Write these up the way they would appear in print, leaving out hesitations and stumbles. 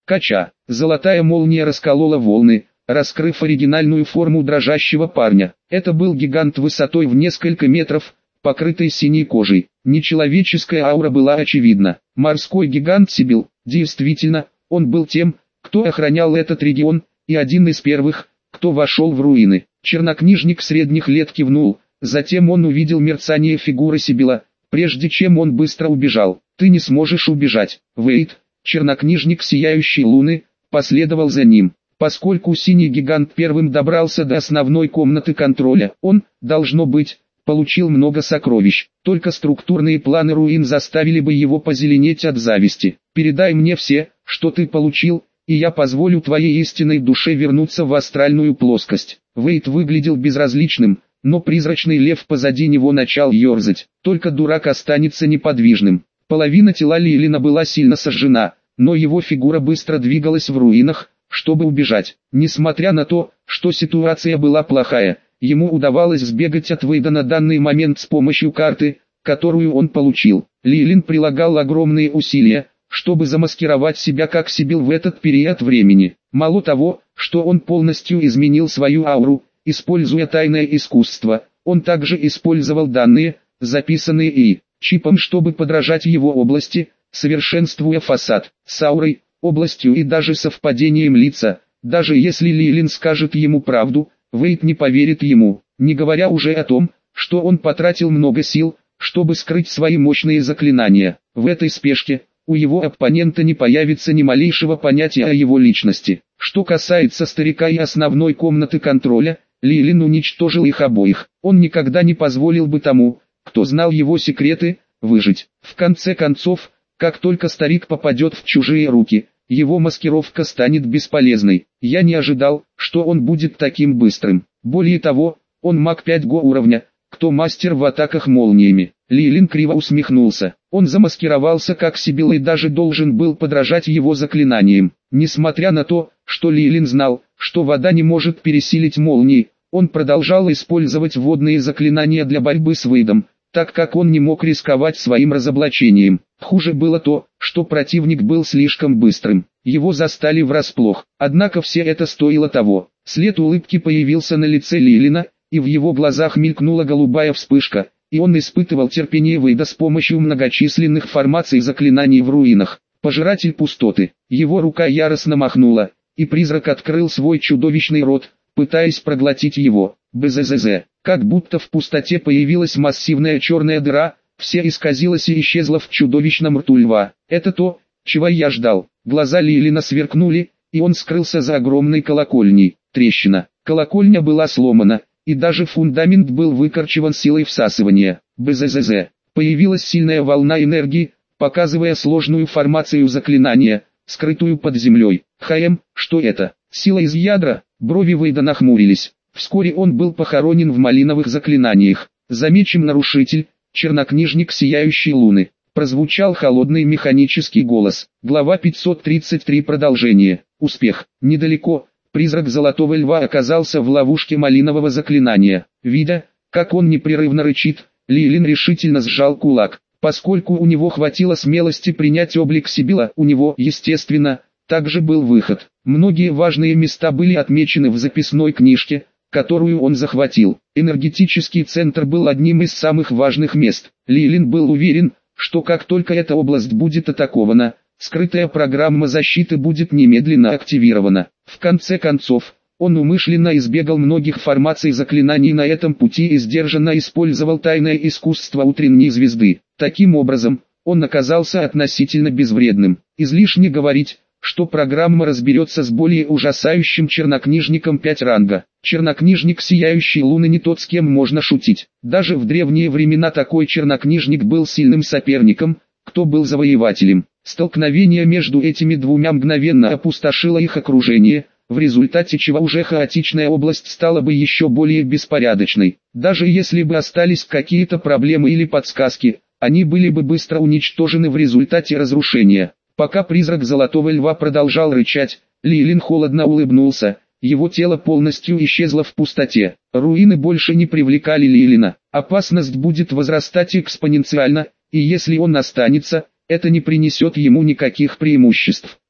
Кача. Золотая молния расколола волны, раскрыв оригинальную форму дрожащего парня. Это был гигант высотой в несколько метров, покрытый синей кожей. Нечеловеческая аура была очевидна. Морской гигант Сибил. Действительно, он был тем, кто охранял этот регион, и один из первых, кто вошел в руины. Чернокнижник средних лет кивнул, затем он увидел мерцание фигуры Сибила, прежде чем он быстро убежал. «Ты не сможешь убежать, Вейд». Чернокнижник Сияющей Луны последовал за ним. Поскольку синий гигант первым добрался до основной комнаты контроля, он, должно быть, получил много сокровищ. Только структурные планы руин заставили бы его позеленеть от зависти. «Передай мне все, что ты получил, и я позволю твоей истинной душе вернуться в астральную плоскость». Вейд выглядел безразличным, но призрачный лев позади него начал ерзать. Только дурак останется неподвижным. Половина тела Лилина была сильно сожжена, но его фигура быстро двигалась в руинах, чтобы убежать. Несмотря на то, что ситуация была плохая, ему удавалось сбегать от Вейда на данный момент с помощью карты, которую он получил. Лилин прилагал огромные усилия, чтобы замаскировать себя как Сибил в этот период времени. Мало того, что он полностью изменил свою ауру, используя тайное искусство, он также использовал данные, записанные чипом, чтобы подражать его области, совершенствуя фасад, с аурой, областью и даже совпадением лица. Даже если Лилин скажет ему правду, Вейд не поверит ему, не говоря уже о том, что он потратил много сил, чтобы скрыть свои мощные заклинания. В этой спешке у его оппонента не появится ни малейшего понятия о его личности. Что касается старика и основной комнаты контроля, Лилин уничтожил их обоих. Он никогда не позволил бы тому, кто знал его секреты, выжить. В конце концов, как только старик попадет в чужие руки, его маскировка станет бесполезной. Я не ожидал, что он будет таким быстрым. Более того, он маг 5 уровня, кто мастер в атаках молниями. Лилин криво усмехнулся. Он замаскировался как Сибил и даже должен был подражать его заклинаниям. Несмотря на то, что Лилин знал, что вода не может пересилить молнии, он продолжал использовать водные заклинания для борьбы с Вейдом, так как он не мог рисковать своим разоблачением. Хуже было то, что противник был слишком быстрым. Его застали врасплох. Однако все это стоило того. След улыбки появился на лице Лилина, и в его глазах мелькнула голубая вспышка, и он испытывал терпение Вейда с помощью многочисленных формаций заклинаний в руинах. Пожиратель пустоты. Его рука яростно махнула, и призрак открыл свой чудовищный рот, пытаясь проглотить его. Бззз. Как будто в пустоте появилась массивная черная дыра, все исказилось и исчезло в чудовищном рту льва. Это то, чего я ждал. Глаза Лилина сверкнули, и он скрылся за огромной колокольней. Трещина. Колокольня была сломана, и даже фундамент был выкорчеван силой всасывания. Бззз. Появилась сильная волна энергии, показывая сложную формацию заклинания, скрытую под землей. Что это? Сила из ядра? Брови Вейда нахмурились. Вскоре он был похоронен в малиновых заклинаниях. Замечен нарушитель, чернокнижник Сияющей Луны. Прозвучал холодный механический голос. Глава 533. Продолжение. Успех. Недалеко. Призрак Золотого Льва оказался в ловушке малинового заклинания. Видя, как он непрерывно рычит, Лилин решительно сжал кулак. Поскольку у него хватило смелости принять облик Сибила, у него, естественно, также был выход. Многие важные места были отмечены в записной книжке, которую он захватил. Энергетический центр был одним из самых важных мест. Лилин был уверен, что как только эта область будет атакована, скрытая программа защиты будет немедленно активирована. В конце концов, он умышленно избегал многих формаций заклинаний на этом пути и сдержанно использовал тайное искусство утренней звезды. Таким образом, он оказался относительно безвредным. Излишне говорить, что программа разберется с более ужасающим чернокнижником 5 ранга. Чернокнижник Сияющей Луны не тот, с кем можно шутить. Даже в древние времена такой чернокнижник был сильным соперником, кто был завоевателем. Столкновение между этими двумя мгновенно опустошило их окружение, в результате чего уже хаотичная область стала бы еще более беспорядочной. Даже если бы остались какие-то проблемы или подсказки, они были бы быстро уничтожены в результате разрушения. Пока призрак Золотого Льва продолжал рычать, Лилин холодно улыбнулся, его тело полностью исчезло в пустоте. Руины больше не привлекали Лилина. Опасность будет возрастать экспоненциально, и если он останется, это не принесет ему никаких преимуществ.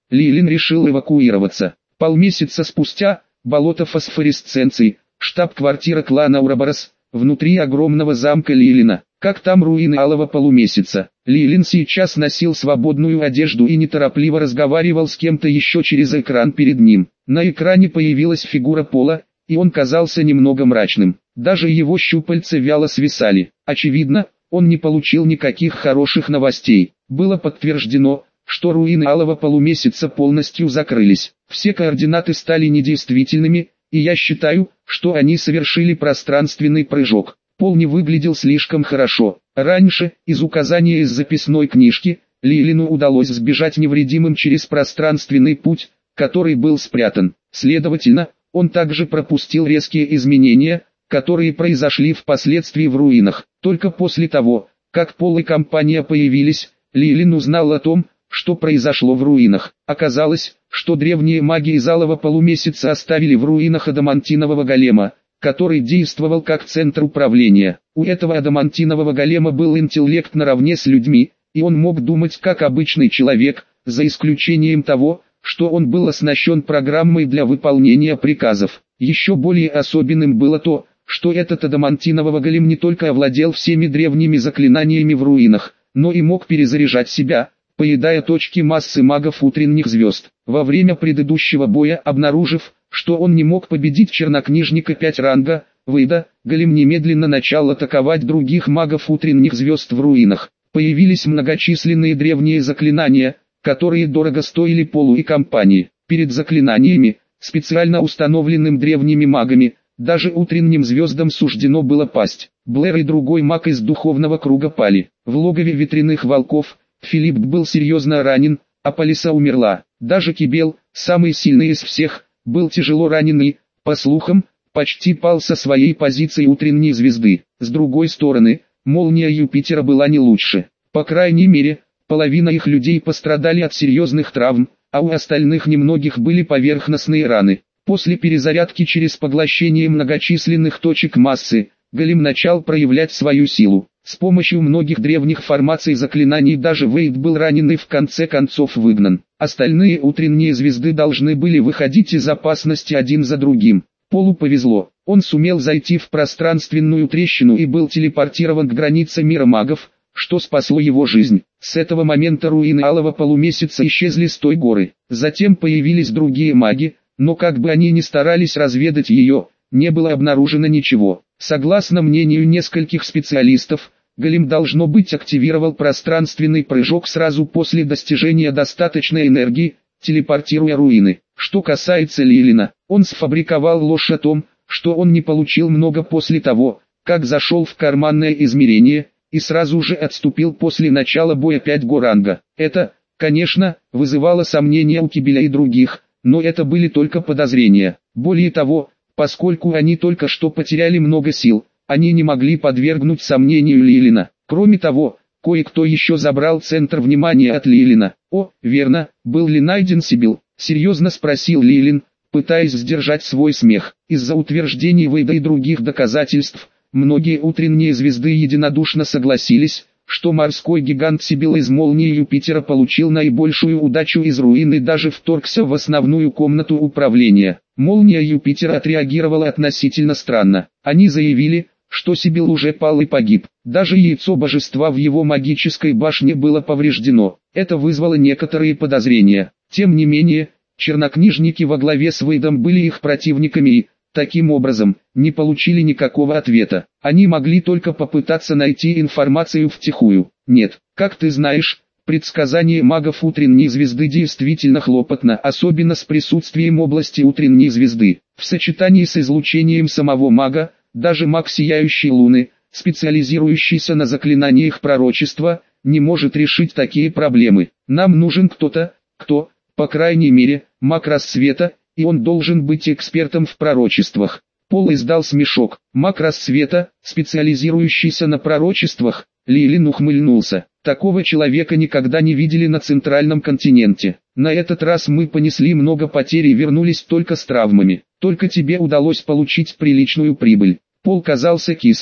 Лилин решил эвакуироваться. Полмесяца спустя, болото фосфоресценции, штаб-квартира клана Ураборос, внутри огромного замка Лилина. Как там руины алого полумесяца? Лилин сейчас носил свободную одежду и неторопливо разговаривал с кем-то еще через экран перед ним. На экране появилась фигура Пола, и он казался немного мрачным. Даже его щупальца вяло свисали. Очевидно, он не получил никаких хороших новостей. Было подтверждено, что руины алого полумесяца полностью закрылись. Все координаты стали недействительными, и я считаю, что они совершили пространственный прыжок. Пол не выглядел слишком хорошо. Раньше, из указания из записной книжки, Лилину удалось сбежать невредимым через пространственный путь, который был спрятан. Следовательно, он также пропустил резкие изменения, которые произошли впоследствии в руинах. Только после того, как Пол и компания появились, Лилин узнал о том, что произошло в руинах. Оказалось, что древние маги из алого полумесяца оставили в руинах адамантинового голема, который действовал как центр управления. У этого адамантинового голема был интеллект наравне с людьми, и он мог думать как обычный человек, за исключением того, что он был оснащен программой для выполнения приказов. Еще более особенным было то, что этот адамантиновый голем не только овладел всеми древними заклинаниями в руинах, но и мог перезаряжать себя, поедая точки массы магов утренних звезд. Во время предыдущего боя, обнаружив, что он не мог победить чернокнижника 5 ранга, Вейда, голем немедленно начал атаковать других магов утренних звезд в руинах. Появились многочисленные древние заклинания, которые дорого стоили Полу и компании. Перед заклинаниями, специально установленным древними магами, даже утренним звездам суждено было пасть. Блэр и другой маг из духовного круга пали. В логове ветряных волков, Филипп был серьезно ранен, а Полиса умерла. Даже Кибел, самый сильный из всех, был тяжело ранен и, по слухам, почти пал со своей позиции утренней звезды. С другой стороны, молния Юпитера была не лучше. По крайней мере, половина их людей пострадали от серьезных травм, а у остальных немногих были поверхностные раны. После перезарядки через поглощение многочисленных точек массы, голем начал проявлять свою силу. С помощью многих древних формаций заклинаний даже Вейд был ранен и в конце концов выгнан. Остальные утренние звезды должны были выходить из опасности один за другим. Полу повезло, он сумел зайти в пространственную трещину и был телепортирован к границе мира магов, что спасло его жизнь. С этого момента руины алого полумесяца исчезли с той горы. Затем появились другие маги, но как бы они ни старались разведать ее, не было обнаружено ничего. Согласно мнению нескольких специалистов, голем должно быть активировал пространственный прыжок сразу после достижения достаточной энергии, телепортируя руины. Что касается Лилина, он сфабриковал ложь о том, что он не получил много после того, как зашел в карманное измерение, и сразу же отступил после начала боя 5 ранга. Это, конечно, вызывало сомнения у Кибеля и других, но это были только подозрения. Более того, поскольку они только что потеряли много сил, они не могли подвергнуть сомнению Лилина. Кроме того, кое-кто еще забрал центр внимания от Лилина. «О, верно, был ли найден Сибил?» — серьезно спросил Лилин, пытаясь сдержать свой смех. Из-за утверждений Вейда и других доказательств, многие утренние звезды единодушно согласились, что морской гигант Сибил из молнии Юпитера получил наибольшую удачу из руин и даже вторгся в основную комнату управления. Молния Юпитера отреагировала относительно странно. Они заявили, что Сибил уже пал и погиб. Даже яйцо божества в его магической башне было повреждено. Это вызвало некоторые подозрения. Тем не менее, чернокнижники во главе с Вейдом были их противниками и, таким образом, не получили никакого ответа. Они могли только попытаться найти информацию втихую. Нет, как ты знаешь, предсказание магов утренней звезды действительно хлопотно, особенно с присутствием области утренней звезды. В сочетании с излучением самого мага, даже маг сияющей луны, специализирующийся на заклинаниях пророчества, не может решить такие проблемы. Нам нужен кто-то, кто, по крайней мере, маг рассвета, и он должен быть экспертом в пророчествах. Пол издал смешок. Маг рассвета, специализирующийся на пророчествах. Лилин ухмыльнулся. Такого человека никогда не видели на центральном континенте. На этот раз мы понесли много потерь и вернулись только с травмами. Только тебе удалось получить приличную прибыль. Пол казался кислым,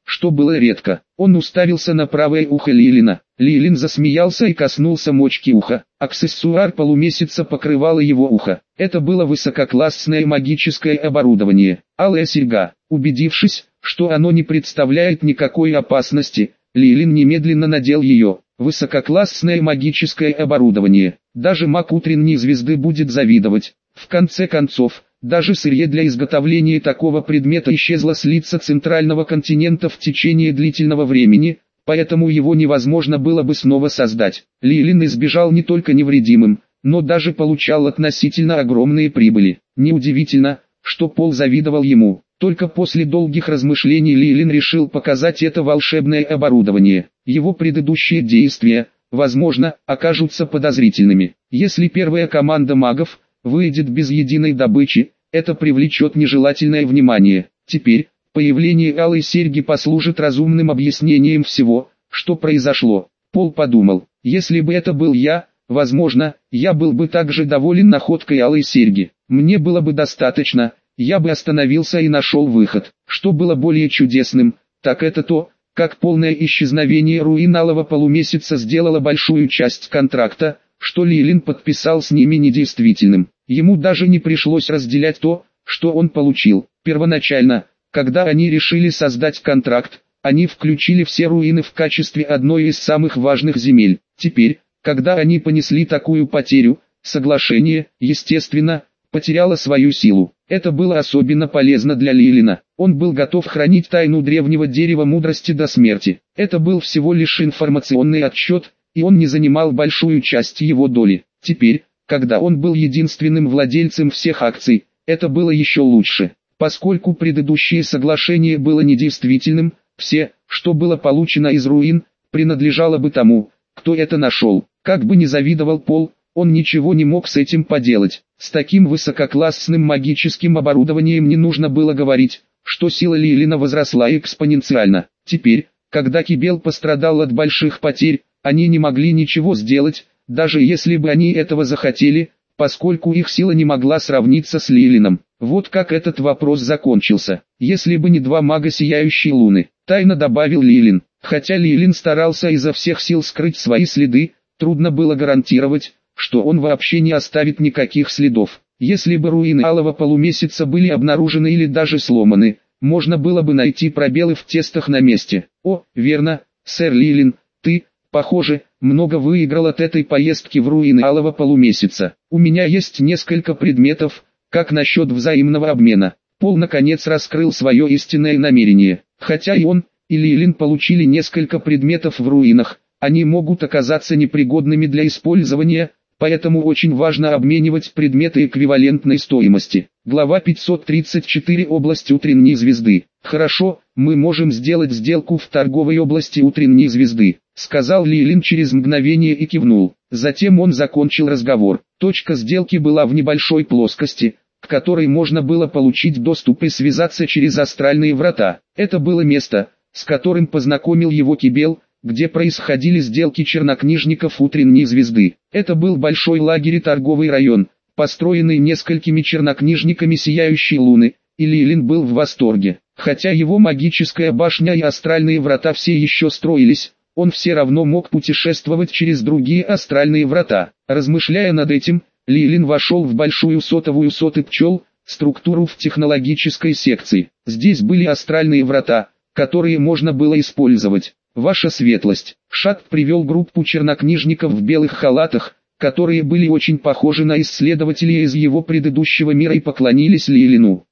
что было редко. Он уставился на правое ухо Лилина. Лилин засмеялся и коснулся мочки уха. Аксессуар полумесяца покрывало его ухо. Это было высококлассное магическое оборудование. Алая серьга. Убедившись, что оно не представляет никакой опасности, Лилин немедленно надел ее. Высококлассное магическое оборудование. Даже маг утренней звезды будет завидовать. В конце концов, даже сырье для изготовления такого предмета исчезло с лица центрального континента в течение длительного времени, поэтому его невозможно было бы снова создать. Лилин избежал не только невредимым, но даже получал относительно огромные прибыли. Неудивительно, что Пол завидовал ему. Только после долгих размышлений Лилин решил показать это волшебное оборудование. Его предыдущие действия, возможно, окажутся подозрительными. Если первая команда магов выйдет без единой добычи, это привлечет нежелательное внимание. Теперь, появление алой серьги послужит разумным объяснением всего, что произошло. Пол подумал, если бы это был я, возможно, я был бы также доволен находкой алой серьги. Мне было бы достаточно, я бы остановился и нашел выход. Что было более чудесным, так это то, как полное исчезновение руин алого полумесяца сделало большую часть контракта, что Лилин подписал с ними недействительным. Ему даже не пришлось разделять то, что он получил. Первоначально, когда они решили создать контракт, они включили все руины в качестве одной из самых важных земель. Теперь, когда они понесли такую потерю, соглашение, естественно, потеряло свою силу. Это было особенно полезно для Лилина. Он был готов хранить тайну древнего дерева мудрости до смерти. Это был всего лишь информационный отчет, и он не занимал большую часть его доли. Теперь, когда он был единственным владельцем всех акций, это было еще лучше. Поскольку предыдущее соглашение было недействительным, все, что было получено из руин, принадлежало бы тому, кто это нашел. Как бы ни завидовал Пол, он ничего не мог с этим поделать. С таким высококлассным магическим оборудованием не нужно было говорить, что сила Лилина возросла экспоненциально. Теперь, когда Кибел пострадал от больших потерь, они не могли ничего сделать, даже если бы они этого захотели, поскольку их сила не могла сравниться с Лилином. Вот как этот вопрос закончился. Если бы не два мага Сияющей Луны, тайно добавил Лилин. Хотя Лилин старался изо всех сил скрыть свои следы, трудно было гарантировать, что он вообще не оставит никаких следов. Если бы руины алого полумесяца были обнаружены или даже сломаны, можно было бы найти пробелы в тестах на месте. О, верно, сэр Лилин, ты, похоже, много выиграл от этой поездки в руины алого полумесяца. У меня есть несколько предметов, как насчет взаимного обмена. Пол наконец раскрыл свое истинное намерение. Хотя и он, и Лилин получили несколько предметов в руинах, они могут оказаться непригодными для использования, поэтому очень важно обменивать предметы эквивалентной стоимости. Глава 534. Область утренней звезды. Хорошо, мы можем сделать сделку в торговой области утренней звезды, сказал Лилин через мгновение и кивнул. Затем он закончил разговор. Точка сделки была в небольшой плоскости, к которой можно было получить доступ и связаться через астральные врата. Это было место, с которым познакомил его Кибел, где происходили сделки чернокнижников утренней звезды. Это был большой лагерь и торговый район, построенный несколькими чернокнижниками Сияющей Луны, и Лилин был в восторге. Хотя его магическая башня и астральные врата все еще строились, он все равно мог путешествовать через другие астральные врата. Размышляя над этим, Лилин вошел в большую сотовую соты пчел, структуру в технологической секции. Здесь были астральные врата, которые можно было использовать. Ваша светлость. Шат привел группу чернокнижников в белых халатах, которые были очень похожи на исследователей из его предыдущего мира и поклонились Лилину.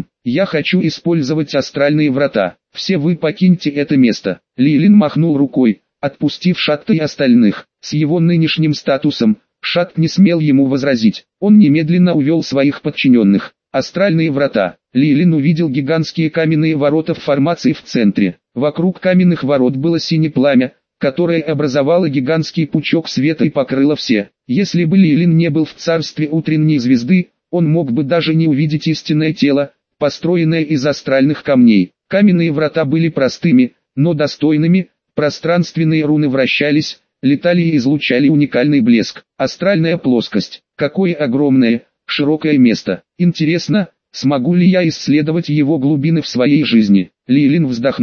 Я хочу использовать астральные врата. Все вы покиньте это место. Лилин махнул рукой, отпустив Шатта и остальных. С его нынешним статусом, Шатт не смел ему возразить. Он немедленно увел своих подчиненных. Астральные врата. Лилин увидел гигантские каменные ворота в формации в центре. Вокруг каменных ворот было синее пламя, которое образовало гигантский пучок света и покрыло все. Если бы Лилин не был в царстве утренней звезды, он мог бы даже не увидеть истинное тело, построенное из астральных камней. Каменные врата были простыми, но достойными, пространственные руны вращались, летали и излучали уникальный блеск. Астральная плоскость. Какое огромное, широкое место. Интересно, смогу ли я исследовать его глубины в своей жизни? Лилин вздохнул.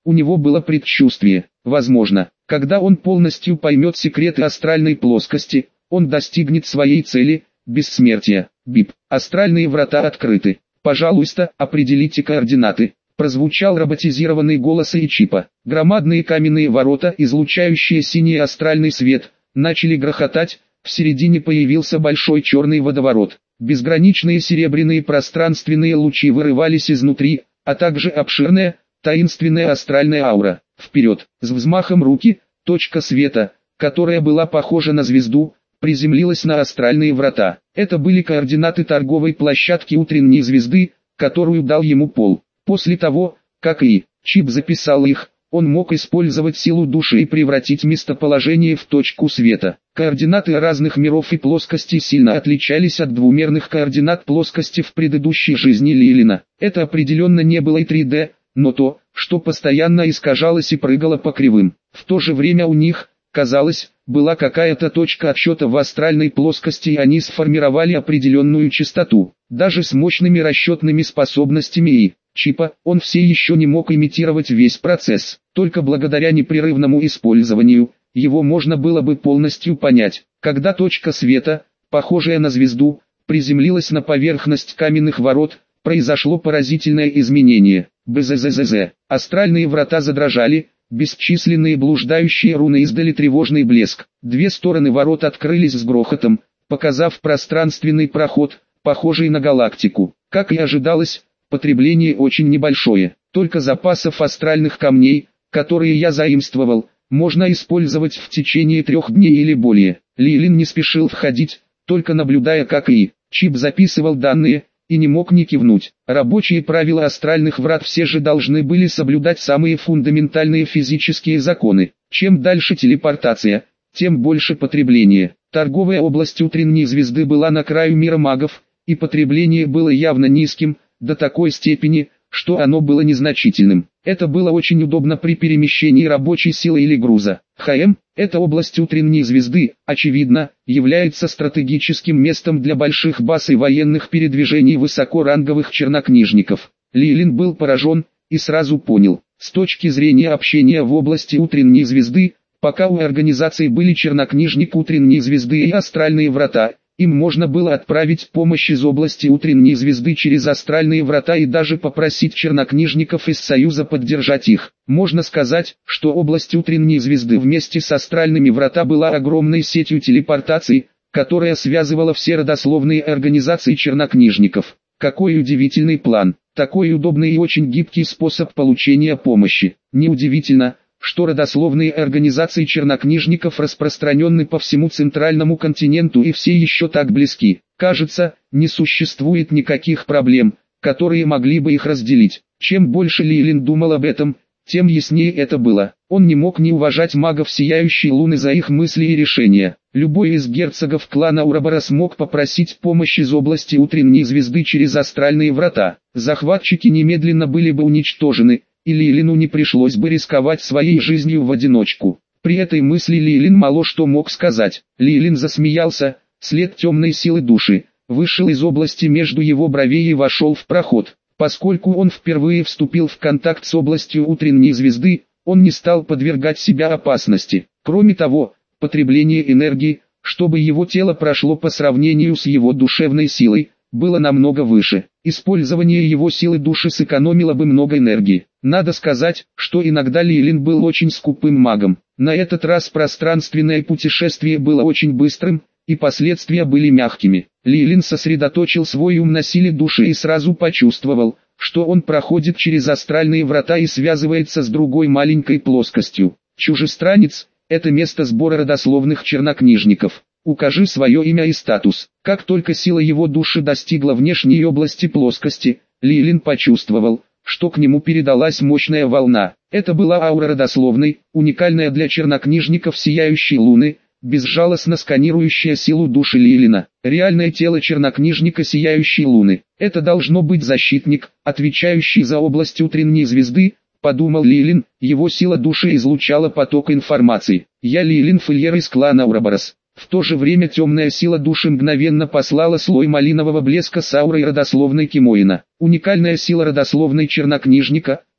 У него было предчувствие. Возможно, когда он полностью поймет секреты астральной плоскости, он достигнет своей цели – бессмертия. Бип. Астральные врата открыты. Пожалуйста, определите координаты. Прозвучал роботизированный голос Ичипа. Громадные каменные ворота, излучающие синий астральный свет, начали грохотать. В середине появился большой черный водоворот. Безграничные серебряные пространственные лучи вырывались изнутри, а также обширная, таинственная астральная аура. Вперед, с взмахом руки, точка света, которая была похожа на звезду, приземлилась на астральные врата. Это были координаты торговой площадки утренней звезды, которую дал ему Пол. После того, как Чип записал их, он мог использовать силу души и превратить местоположение в точку света. Координаты разных миров и плоскостей сильно отличались от двумерных координат плоскости в предыдущей жизни Лилина. Это определенно не было и 3D, но то, что постоянно искажалось и прыгало по кривым. В то же время у них, казалось, была какая-то точка отсчета в астральной плоскости, и они сформировали определенную частоту. Даже с мощными расчетными способностями Чипа, он все еще не мог имитировать весь процесс. Только благодаря непрерывному использованию, его можно было бы полностью понять. Когда точка света, похожая на звезду, приземлилась на поверхность каменных ворот, произошло поразительное изменение. Бзззз. Астральные врата задрожали, бесчисленные блуждающие руны издали тревожный блеск. Две стороны ворот открылись с грохотом, показав пространственный проход, похожий на галактику. Как и ожидалось, потребление очень небольшое. Только запасов астральных камней, которые я заимствовал, можно использовать в течение 3 дней или более. Лилин не спешил входить, только наблюдая, как Чип записывал данные, и не мог не кивнуть. Рабочие правила астральных врат все же должны были соблюдать самые фундаментальные физические законы. Чем дальше телепортация, тем больше потребление. Торговая область утренней звезды была на краю мира магов, и потребление было явно низким, до такой степени, что оно было незначительным. Это было очень удобно при перемещении рабочей силы или груза. Эта область утренней звезды, очевидно, является стратегическим местом для больших баз и военных передвижений высокоранговых чернокнижников. Лилин был поражен, и сразу понял, с точки зрения общения в области утренней звезды, пока у организации были чернокнижник утренней звезды и астральные врата, им можно было отправить помощь из области утренней звезды через астральные врата и даже попросить чернокнижников из Союза поддержать их. Можно сказать, что область утренней звезды вместе с астральными врата была огромной сетью телепортаций, которая связывала все родословные организации чернокнижников. Какой удивительный план, такой удобный и очень гибкий способ получения помощи. Неудивительно, что родословные организации чернокнижников распространены по всему центральному континенту и все еще так близки. Кажется, не существует никаких проблем, которые могли бы их разделить. Чем больше Лилин думал об этом, тем яснее это было. Он не мог не уважать магов Сияющей Луны за их мысли и решения. Любой из герцогов клана Ураборос мог попросить помощи из области утренней звезды через астральные врата. Захватчики немедленно были бы уничтожены, и Лилину не пришлось бы рисковать своей жизнью в одиночку. При этой мысли Лилин мало что мог сказать. Лилин засмеялся, след темной силы души вышел из области между его бровей и вошел в проход. Поскольку он впервые вступил в контакт с областью утренней звезды, он не стал подвергать себя опасности. Кроме того, потребление энергии, чтобы его тело прошло по сравнению с его душевной силой, было намного выше. Использование его силы души сэкономило бы много энергии. Надо сказать, что иногда Лилин был очень скупым магом. На этот раз пространственное путешествие было очень быстрым, и последствия были мягкими. Лилин сосредоточил свой ум на силе души и сразу почувствовал, что он проходит через астральные врата и связывается с другой маленькой плоскостью. Чужестранец – это место сбора родословных чернокнижников. Укажи свое имя и статус. Как только сила его души достигла внешней области плоскости, Лилин почувствовал, что к нему передалась мощная волна. Это была аура родословной, уникальная для чернокнижников Сияющей Луны, безжалостно сканирующая силу души Лилина. Реальное тело чернокнижника Сияющей Луны. Это должно быть защитник, отвечающий за область утренней звезды, подумал Лилин, его сила души излучала поток информации. Я Лилин Фильер из клана Ураборос. В то же время темная сила души мгновенно послала слой малинового блеска с аурой родословной Кимоина. Уникальная сила родословной чернокнижника,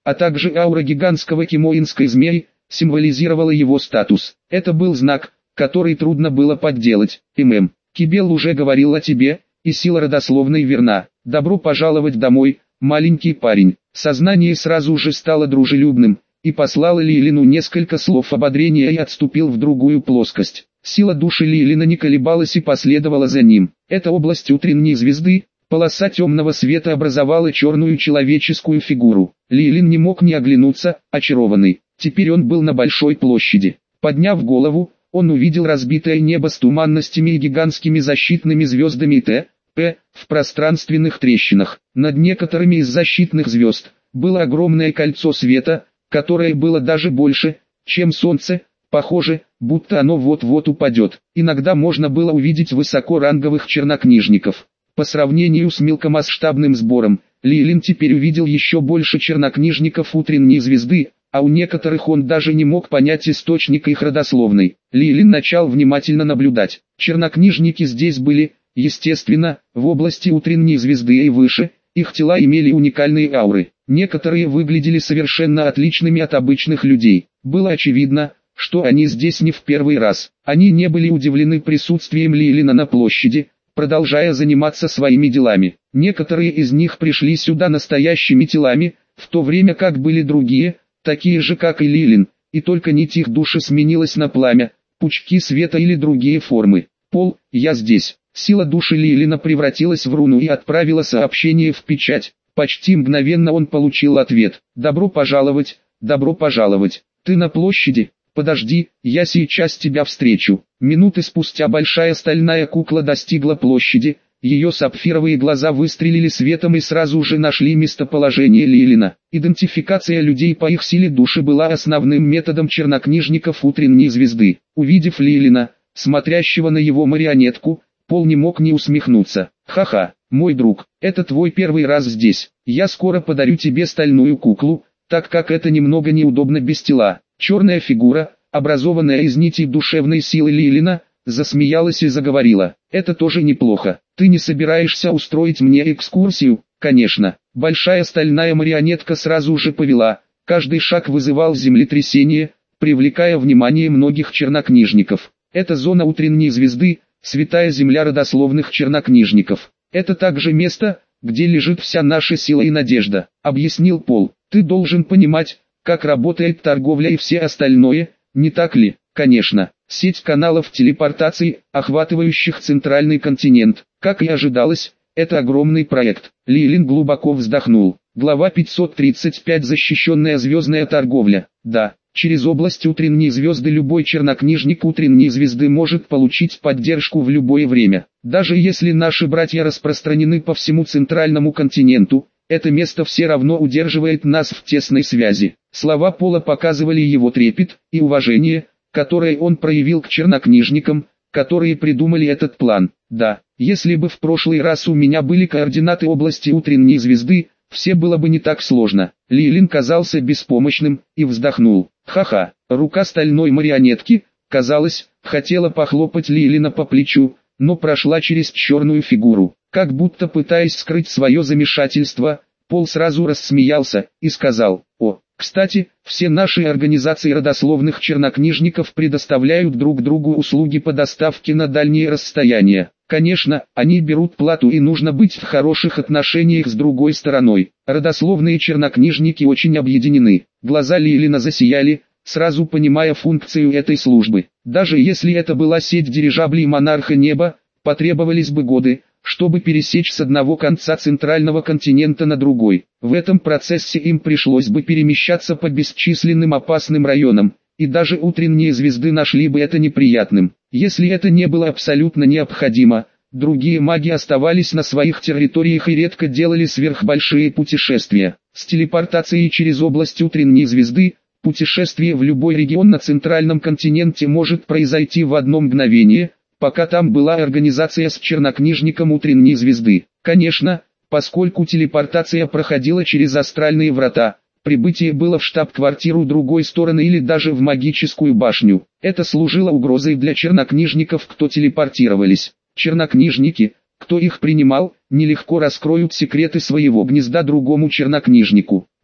а также аура гигантского кимоинской змеи, символизировала его статус. Это был знак, который трудно было подделать. Кибел уже говорил о тебе, и сила родословной верна. Добро пожаловать домой, маленький парень. Сознание сразу же стало дружелюбным, и послало Лилину несколько слов ободрения и отступил в другую плоскость. Сила души Лилина не колебалась и последовала за ним. Эта область утренней звезды, полоса темного света образовала черную человеческую фигуру. Лилин не мог не оглянуться, очарованный. Теперь он был на большой площади. Подняв голову, он увидел разбитое небо с туманностями и гигантскими защитными звездами Т.П. в пространственных трещинах. Над некоторыми из защитных звезд было огромное кольцо света, которое было даже больше, чем Солнце, похоже, будто оно вот-вот упадет. Иногда можно было увидеть высокоранговых чернокнижников. По сравнению с мелкомасштабным сбором, Лилин теперь увидел еще больше чернокнижников утренней звезды, а у некоторых он даже не мог понять источник их родословной. Лилин начал внимательно наблюдать. Чернокнижники здесь были, естественно, в области утренней звезды и выше, их тела имели уникальные ауры. Некоторые выглядели совершенно отличными от обычных людей. Было очевидно, что они здесь не в первый раз. Они не были удивлены присутствием Лилина на площади, продолжая заниматься своими делами. Некоторые из них пришли сюда настоящими телами, в то время как были другие, такие же как и Лилин, и только нить их души сменилась на пламя, пучки света или другие формы. Пол, я здесь. Сила души Лилина превратилась в руну и отправила сообщение в печать. Почти мгновенно он получил ответ. Добро пожаловать, добро пожаловать. Ты на площади? Подожди, я сейчас тебя встречу. Минуты спустя большая стальная кукла достигла площади, ее сапфировые глаза выстрелили светом и сразу же нашли местоположение Лилина. Идентификация людей по их силе души была основным методом чернокнижников утренней звезды. Увидев Лилина, смотрящего на его марионетку, Пол не мог не усмехнуться. Ха-ха, мой друг, это твой первый раз здесь. Я скоро подарю тебе стальную куклу, так как это немного неудобно без тела. Черная фигура, образованная из нитей душевной силы Лилина, засмеялась и заговорила. Это тоже неплохо. Ты не собираешься устроить мне экскурсию? Конечно. Большая стальная марионетка сразу же повела. Каждый шаг вызывал землетрясение, привлекая внимание многих чернокнижников. Это зона утренней звезды, святая земля родословных чернокнижников. Это также место, где лежит вся наша сила и надежда, объяснил Пол. Ты должен понимать, как работает торговля и все остальное, не так ли? Конечно. Сеть каналов телепортации, охватывающих центральный континент. Как и ожидалось, это огромный проект. Лилин глубоко вздохнул. Глава 535. Защищенная звездная торговля. Да, через область утренней звезды любой чернокнижник утренней звезды может получить поддержку в любое время. Даже если наши братья распространены по всему центральному континенту, это место все равно удерживает нас в тесной связи. Слова Пола показывали его трепет и уважение, которое он проявил к чернокнижникам, которые придумали этот план. Да, если бы в прошлый раз у меня были координаты области утренней звезды, все было бы не так сложно. Лилин казался беспомощным и вздохнул. Ха-ха, рука стальной марионетки, казалось, хотела похлопать Лилина по плечу, но прошла через черную фигуру. Как будто пытаясь скрыть свое замешательство, Пол сразу рассмеялся и сказал: «О, кстати, все наши организации родословных чернокнижников предоставляют друг другу услуги по доставке на дальние расстояния. Конечно, они берут плату и нужно быть в хороших отношениях с другой стороной. Родословные чернокнижники очень объединены». Глаза Лилина засияли, сразу понимая функцию этой службы. Даже если это была сеть дирижаблей Монарха Неба, потребовались бы годы, чтобы пересечь с одного конца центрального континента на другой. В этом процессе им пришлось бы перемещаться по бесчисленным опасным районам, и даже утренние звезды нашли бы это неприятным. Если это не было абсолютно необходимо, другие маги оставались на своих территориях и редко делали сверхбольшие путешествия. С телепортацией через область утренней звезды, путешествие в любой регион на центральном континенте может произойти в одно мгновение, пока там была организация с чернокнижником утренней звезды. Конечно, поскольку телепортация проходила через астральные врата, прибытие было в штаб-квартиру другой стороны или даже в магическую башню. Это служило угрозой для чернокнижников, кто телепортировались. Чернокнижники, кто их принимал, нелегко раскроют секреты своего гнезда другому чернокнижнику.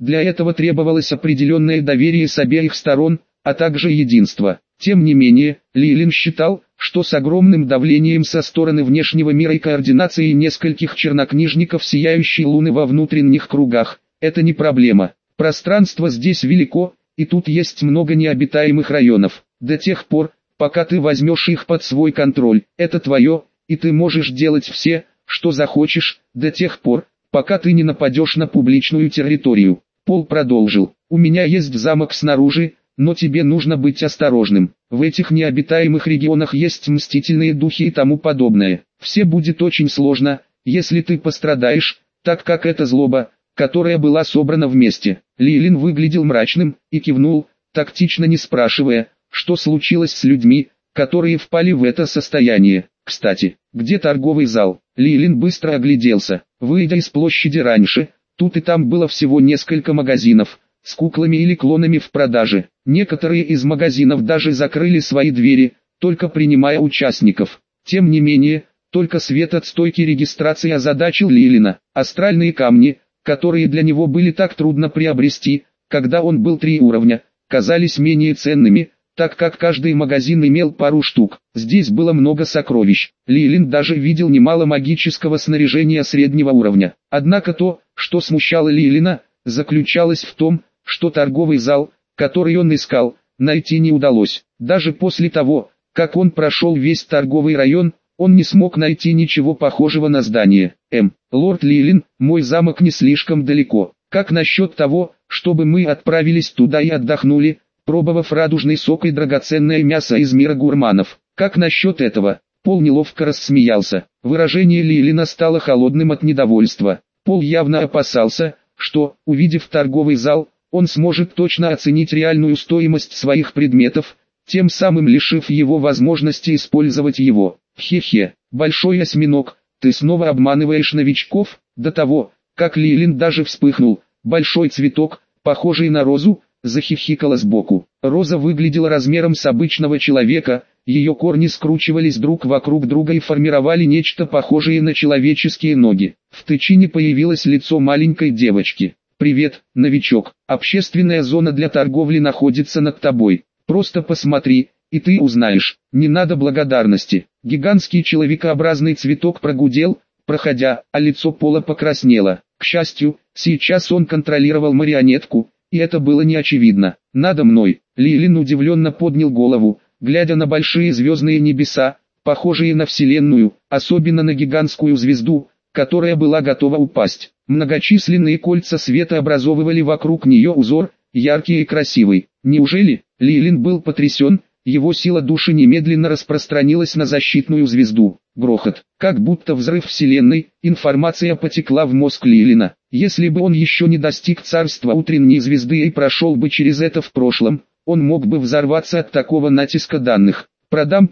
Для этого требовалось определенное доверие с обеих сторон, а также единство. Тем не менее, Лилин считал, что с огромным давлением со стороны внешнего мира и координацией нескольких чернокнижников сияющей луны во внутренних кругах, это не проблема. Пространство здесь велико, и тут есть много необитаемых районов. До тех пор, пока ты возьмешь их под свой контроль, это твое, и ты можешь делать все, что захочешь, до тех пор, пока ты не нападешь на публичную территорию. Пол продолжил: у меня есть замок снаружи, но тебе нужно быть осторожным. В этих необитаемых регионах есть мстительные духи и тому подобное. Все будет очень сложно, если ты пострадаешь, так как это злоба, которая была собрана вместе. Лилин выглядел мрачным и кивнул, тактично не спрашивая, что случилось с людьми, которые впали в это состояние. Кстати, где торговый зал? Лилин быстро огляделся. Выйдя из площади раньше, тут и там было всего несколько магазинов с куклами или клонами в продаже. Некоторые из магазинов даже закрыли свои двери, только принимая участников. Тем не менее, только свет от стойки регистрации озадачил Лилина. Астральные камни, которые для него были так трудно приобрести, когда он был 3 уровня, казались менее ценными, так как каждый магазин имел пару штук. Здесь было много сокровищ. Лилин даже видел немало магического снаряжения среднего уровня. Однако то, что смущало Лилина, заключалось в том, что торговый зал, который он искал, найти не удалось. Даже после того, как он прошел весь торговый район, он не смог найти ничего похожего на здание. Лорд Лилин, мой замок не слишком далеко. Как насчет того, чтобы мы отправились туда и отдохнули, пробовав радужный сок и драгоценное мясо из мира гурманов? Как насчет этого? Пол неловко рассмеялся. Выражение Лилина стало холодным от недовольства. Пол явно опасался, что, увидев торговый зал, он сможет точно оценить реальную стоимость своих предметов, тем самым лишив его возможности использовать его. Хе-хе, большой осьминог, ты снова обманываешь новичков. До того, как Лилин даже вспыхнул, большой цветок, похожий на розу, захихикала сбоку. Роза выглядела размером с обычного человека, ее корни скручивались друг вокруг друга и формировали нечто похожее на человеческие ноги. В тычине появилось лицо маленькой девочки. «Привет, новичок, общественная зона для торговли находится над тобой. Просто посмотри, и ты узнаешь, не надо благодарности». Гигантский человекообразный цветок прогудел, проходя, а лицо Пола покраснело. К счастью, сейчас он контролировал марионетку, и это было не очевидно. «Надо мной». Лилин удивленно поднял голову, глядя на большие звездные небеса, похожие на Вселенную, особенно на гигантскую звезду, которая была готова упасть. Многочисленные кольца света образовывали вокруг нее узор, яркий и красивый. Неужели? Лилин был потрясен, его сила души немедленно распространилась на защитную звезду. Грохот, как будто взрыв Вселенной, информация потекла в мозг Лилина. Если бы он еще не достиг царства утренней звезды и прошел бы через это в прошлом, он мог бы взорваться от такого натиска данных. Продам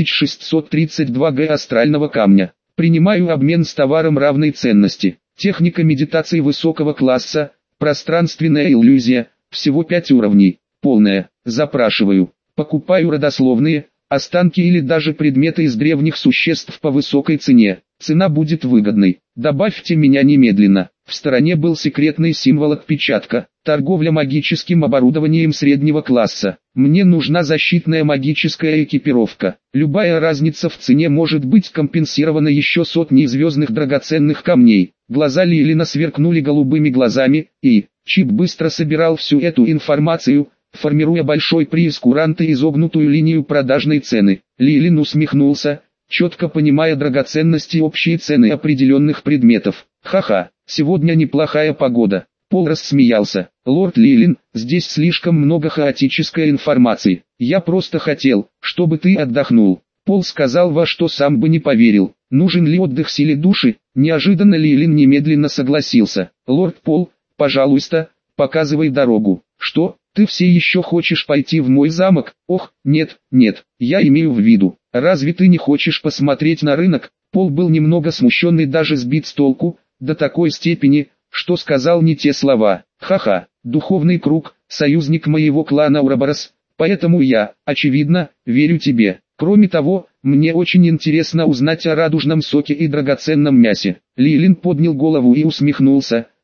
5632 г астрального камня. Принимаю обмен с товаром равной ценности. Техника медитации высокого класса, пространственная иллюзия, всего 5 уровней, полная. Запрашиваю. Покупаю родословные, останки или даже предметы из древних существ по высокой цене. Цена будет выгодной. Добавьте меня немедленно. В стороне был секретный символ отпечатка. Торговля магическим оборудованием среднего класса. Мне нужна защитная магическая экипировка. Любая разница в цене может быть компенсирована еще сотней звездных драгоценных камней. Глаза Лилина сверкнули голубыми глазами, и Чип быстро собирал всю эту информацию, формируя большой прейскурант и изогнутую линию продажной цены. Лилин усмехнулся, четко понимая драгоценности и общие цены определенных предметов. «Ха-ха, сегодня неплохая погода». Пол рассмеялся. «Лорд Лилин, здесь слишком много хаотической информации. Я просто хотел, чтобы ты отдохнул». Пол сказал, во что сам бы не поверил. Нужен ли отдых силе души? Неожиданно Лилин немедленно согласился. «Лорд Пол, пожалуйста, показывай дорогу». «Что? Ты все еще хочешь пойти в мой замок?» «Ох, нет, я имею в виду, разве ты не хочешь посмотреть на рынок?» Пол был немного смущен и даже сбит с толку, до такой степени, что сказал не те слова. «Ха-ха, духовный круг, союзник моего клана Ураборос, поэтому я, очевидно, верю тебе. Кроме того, мне очень интересно узнать о радужном соке и драгоценном мясе». Лилин поднял голову и усмехнулся,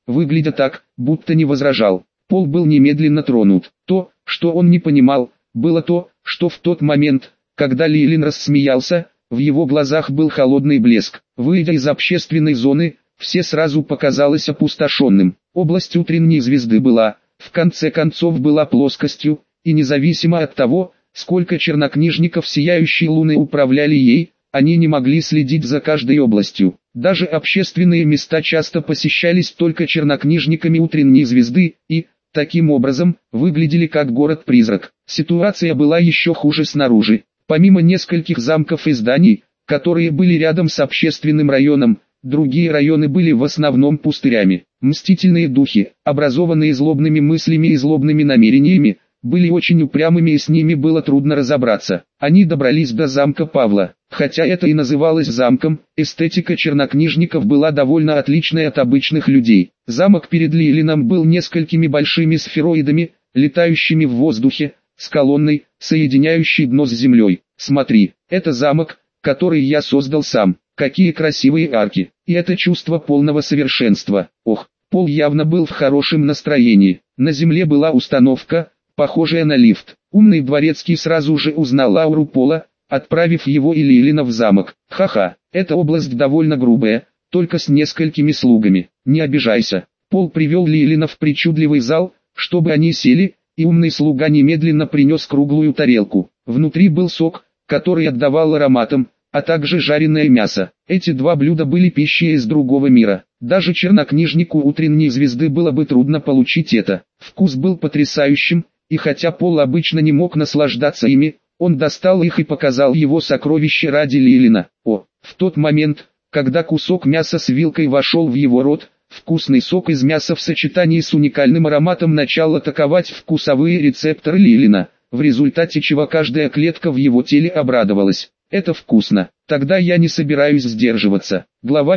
выглядя так, будто не возражал. Пол был немедленно тронут. То, что он не понимал, было то, что в тот момент, когда Лилин рассмеялся, в его глазах был холодный блеск. Выйдя из общественной зоны, все сразу показалось опустошенным. Область утренней звезды была, в конце концов, была плоскостью, и независимо от того, сколько чернокнижников сияющей луны управляли ей, они не могли следить за каждой областью. Даже общественные места часто посещались только чернокнижниками утренней звезды, и, таким образом, выглядели как город-призрак. Ситуация была еще хуже снаружи. Помимо нескольких замков и зданий, которые были рядом с общественным районом, другие районы были в основном пустырями. Мстительные духи, образованные злобными мыслями и злобными намерениями, были очень упрямыми, и с ними было трудно разобраться. Они добрались до замка Павла. Хотя это и называлось замком, эстетика чернокнижников была довольно отличной от обычных людей. Замок перед Лилином был несколькими большими сфероидами, летающими в воздухе, с колонной, соединяющей дно с землей. «Смотри, это замок, который я создал сам. Какие красивые арки. И это чувство полного совершенства». Ох, Пол явно был в хорошем настроении. На земле была установка, похожая на лифт. Умный дворецкий сразу же узнал ауру Пола, отправив его и Лилина в замок. «Ха-ха, эта область довольно грубая, только с несколькими слугами. Не обижайся». Пол привел Лилина в причудливый зал, чтобы они сели, и умный слуга немедленно принес круглую тарелку. Внутри был сок, который отдавал ароматом, а также жареное мясо. Эти два блюда были пищей из другого мира. Даже чернокнижнику утренней звезды было бы трудно получить это. Вкус был потрясающим, и хотя Пол обычно не мог наслаждаться ими, он достал их и показал его сокровище ради Лилина. В тот момент, когда кусок мяса с вилкой вошел в его рот, вкусный сок из мяса в сочетании с уникальным ароматом начал атаковать вкусовые рецепторы Лилина, в результате чего каждая клетка в его теле обрадовалась. «Это вкусно. Тогда я не собираюсь сдерживаться». Глава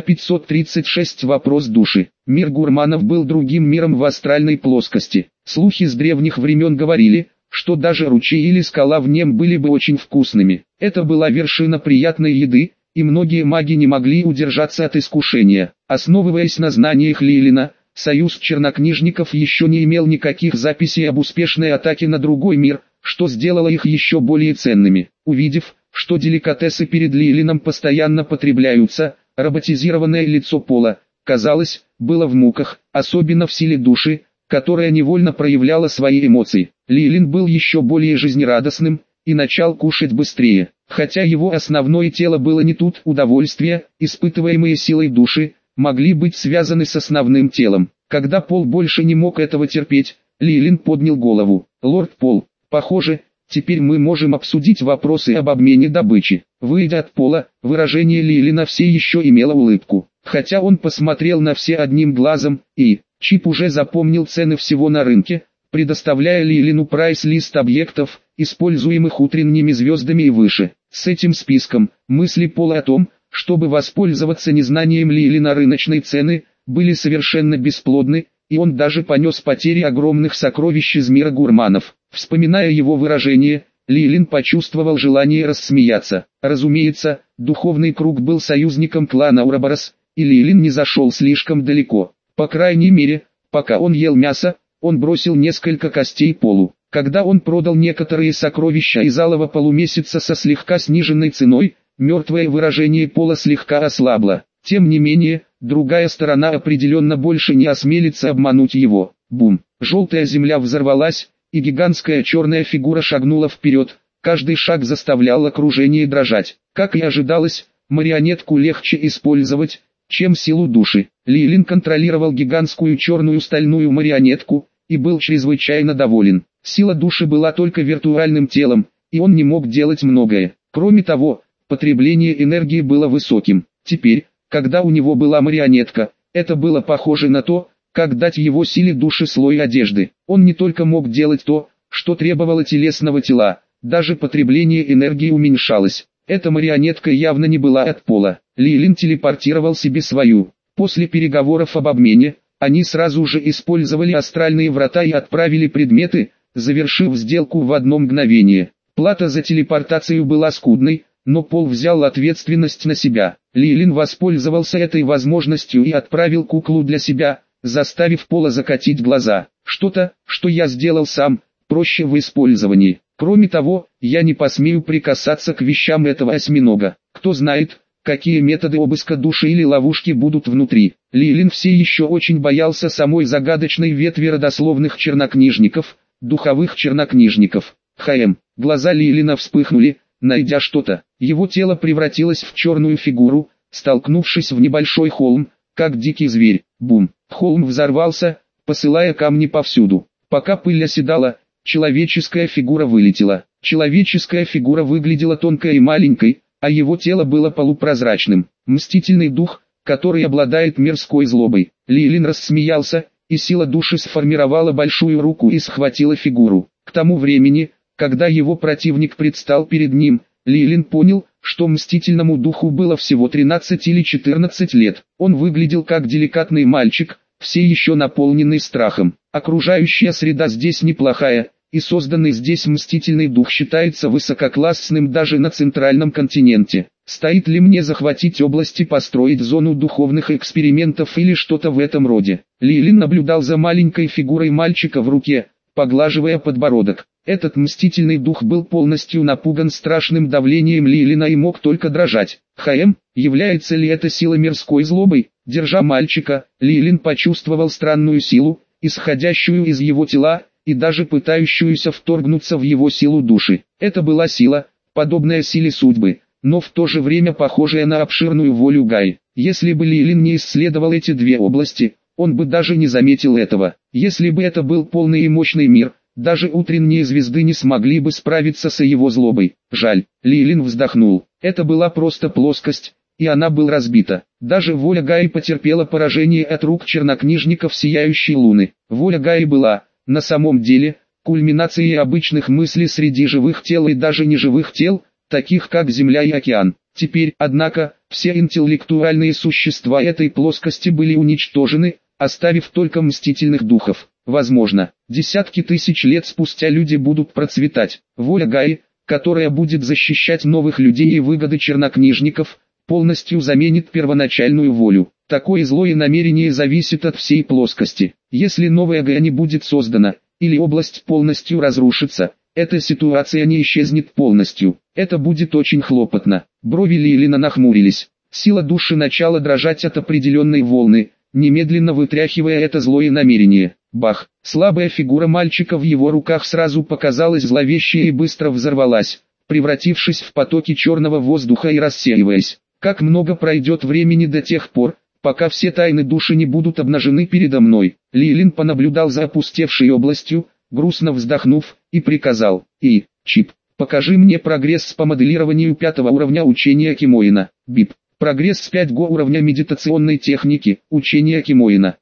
536. Вопрос души. Мир гурманов был другим миром в астральной плоскости. Слухи с древних времен говорили, что даже ручей или скала в нем были бы очень вкусными. Это была вершина приятной еды, и многие маги не могли удержаться от искушения. Основываясь на знаниях Лилина, союз чернокнижников еще не имел никаких записей об успешной атаке на другой мир, что сделало их еще более ценными. Увидев, что деликатесы перед Лилином постоянно потребляются, роботизированное лицо Пола, казалось, было в муках, особенно в силе души, которая невольно проявляла свои эмоции. Лилин был еще более жизнерадостным, и начал кушать быстрее. Хотя его основное тело было не тут, удовольствия, испытываемые силой души, могли быть связаны с основным телом. Когда Пол больше не мог этого терпеть, Лилин поднял голову. «Лорд Пол, похоже, теперь мы можем обсудить вопросы об обмене добычи». Выйдя от Пола, выражение Лилина все еще имело улыбку. Хотя он посмотрел на все одним глазом, и Чип уже запомнил цены всего на рынке, предоставляя Лилину прайс-лист объектов, используемых утренними звездами и выше. С этим списком, мысли Пола о том, чтобы воспользоваться незнанием Лилина рыночной цены, были совершенно бесплодны, и он даже понес потери огромных сокровищ из мира гурманов. Вспоминая его выражение, Лилин почувствовал желание рассмеяться. Разумеется, духовный круг был союзником клана Ураборос, и Лилин не зашел слишком далеко. По крайней мере, пока он ел мясо, он бросил несколько костей Полу. Когда он продал некоторые сокровища из алого полумесяца со слегка сниженной ценой, мертвое выражение Пола слегка ослабло. Тем не менее, другая сторона определенно больше не осмелится обмануть его. Бум! Желтая земля взорвалась, и гигантская черная фигура шагнула вперед. Каждый шаг заставлял окружение дрожать. Как и ожидалось, марионетку легче использовать, чем силу души. Лилин контролировал гигантскую черную стальную марионетку, и был чрезвычайно доволен. Сила души была только виртуальным телом, и он не мог делать многое. Кроме того, потребление энергии было высоким. Теперь, когда у него была марионетка, это было похоже на то, как дать его силе души слой одежды. Он не только мог делать то, что требовало телесного тела, даже потребление энергии уменьшалось. Эта марионетка явно не была от Пола. Лилин телепортировал себе свою. После переговоров об обмене, они сразу же использовали астральные врата и отправили предметы, завершив сделку в одно мгновение. Плата за телепортацию была скудной, но Пол взял ответственность на себя. Лилин воспользовался этой возможностью и отправил куклу для себя, заставив Пола закатить глаза. Что-то, что я сделал сам, проще в использовании. Кроме того, я не посмею прикасаться к вещам этого осьминога. Кто знает, какие методы обыска души или ловушки будут внутри. Лилин все еще очень боялся самой загадочной ветви родословных чернокнижников, духовых чернокнижников. Глаза Лилина вспыхнули, найдя что-то. Его тело превратилось в черную фигуру, столкнувшись в небольшой холм, как дикий зверь. Бум! Холм взорвался, посылая камни повсюду. Пока пыль оседала, человеческая фигура вылетела. Человеческая фигура выглядела тонкой и маленькой, а его тело было полупрозрачным. Мстительный дух, который обладает мирской злобой. Лилин рассмеялся, и сила души сформировала большую руку и схватила фигуру. К тому времени, когда его противник предстал перед ним, Лилин понял, что мстительному духу было всего 13 или 14 лет. Он выглядел как деликатный мальчик, все еще наполненный страхом. Окружающая среда здесь неплохая, и созданный здесь мстительный дух считается высококлассным даже на центральном континенте. Стоит ли мне захватить область и построить зону духовных экспериментов или что-то в этом роде? Лилин наблюдал за маленькой фигурой мальчика в руке, поглаживая подбородок. Этот мстительный дух был полностью напуган страшным давлением Лилина и мог только дрожать. Является ли это сила мирской злобой? Держа мальчика, Лилин почувствовал странную силу, исходящую из его тела, и даже пытающуюся вторгнуться в его силу души. Это была сила, подобная силе судьбы, но в то же время похожая на обширную волю Гаи. Если бы Лилин не исследовал эти две области, он бы даже не заметил этого. Если бы это был полный и мощный мир, даже утренние звезды не смогли бы справиться с его злобой. Жаль, Лилин вздохнул. Это была просто плоскость, и она была разбита. Даже воля Гаи потерпела поражение от рук чернокнижников Сияющей Луны. Воля Гаи была, на самом деле, кульминацией обычных мыслей среди живых тел и даже неживых тел, таких как Земля и океан. Теперь, однако, все интеллектуальные существа этой плоскости были уничтожены, оставив только мстительных духов. Возможно, десятки тысяч лет спустя люди будут процветать. Воля Гаи, которая будет защищать новых людей и выгоды чернокнижников, полностью заменит первоначальную волю. Такое злое намерение зависит от всей плоскости. Если новая Гаи не будет создана, или область полностью разрушится, эта ситуация не исчезнет полностью. Это будет очень хлопотно. Брови Лилина нахмурились. Сила души начала дрожать от определенной волны, немедленно вытряхивая это злое намерение. Бах! Слабая фигура мальчика в его руках сразу показалась зловещей и быстро взорвалась, превратившись в потоки черного воздуха и рассеиваясь. Как много пройдет времени до тех пор, пока все тайны души не будут обнажены передо мной. Лилин понаблюдал за опустевшей областью, грустно вздохнув, и приказал: Чип, покажи мне прогресс по моделированию 5-го уровня учения Кимоина. Бип. Прогресс 5-го уровня медитационной техники, учения Кимоина,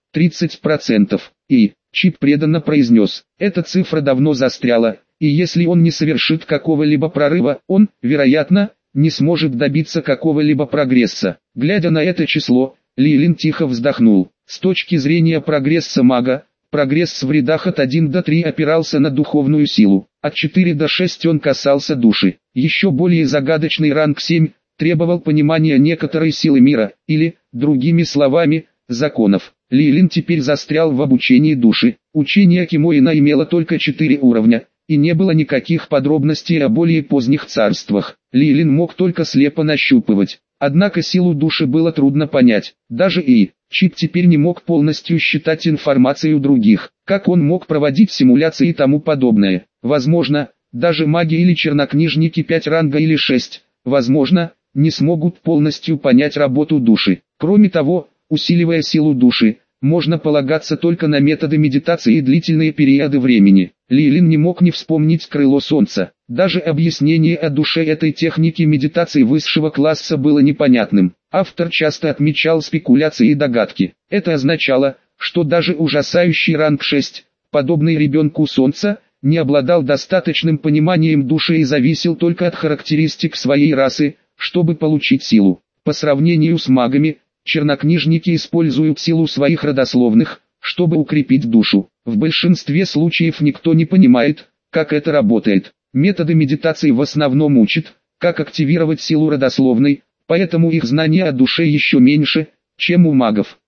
30%. Чип преданно произнес: эта цифра давно застряла, и если он не совершит какого-либо прорыва, он, вероятно, не сможет добиться какого-либо прогресса. Глядя на это число, Лилин тихо вздохнул. С точки зрения прогресса мага, прогресс в рядах от 1 до 3 опирался на духовную силу, от 4 до 6 он касался души. Еще более загадочный ранг 7 требовал понимания некоторой силы мира, или, другими словами, законов. Лилин теперь застрял в обучении души. Учение Кимоина имело только 4 уровня, и не было никаких подробностей о более поздних царствах. Лилин мог только слепо нащупывать. Однако силу души было трудно понять. Даже Чип теперь не мог полностью считать информацию других. Как он мог проводить симуляции и тому подобное? Возможно, даже маги или чернокнижники 5 ранга или 6, возможно, не смогут полностью понять работу души. Кроме того, усиливая силу души, можно полагаться только на методы медитации и длительные периоды времени. Лилин не мог не вспомнить крыло солнца. Даже объяснение о душе этой техники медитации высшего класса было непонятным. Автор часто отмечал спекуляции и догадки. Это означало, что даже ужасающий ранг 6, подобный ребенку солнца, не обладал достаточным пониманием души и зависел только от характеристик своей расы, чтобы получить силу. По сравнению с магами, чернокнижники используют силу своих родословных, чтобы укрепить душу. В большинстве случаев никто не понимает, как это работает. Методы медитации в основном учат, как активировать силу родословной, поэтому их знания о душе еще меньше, чем у магов.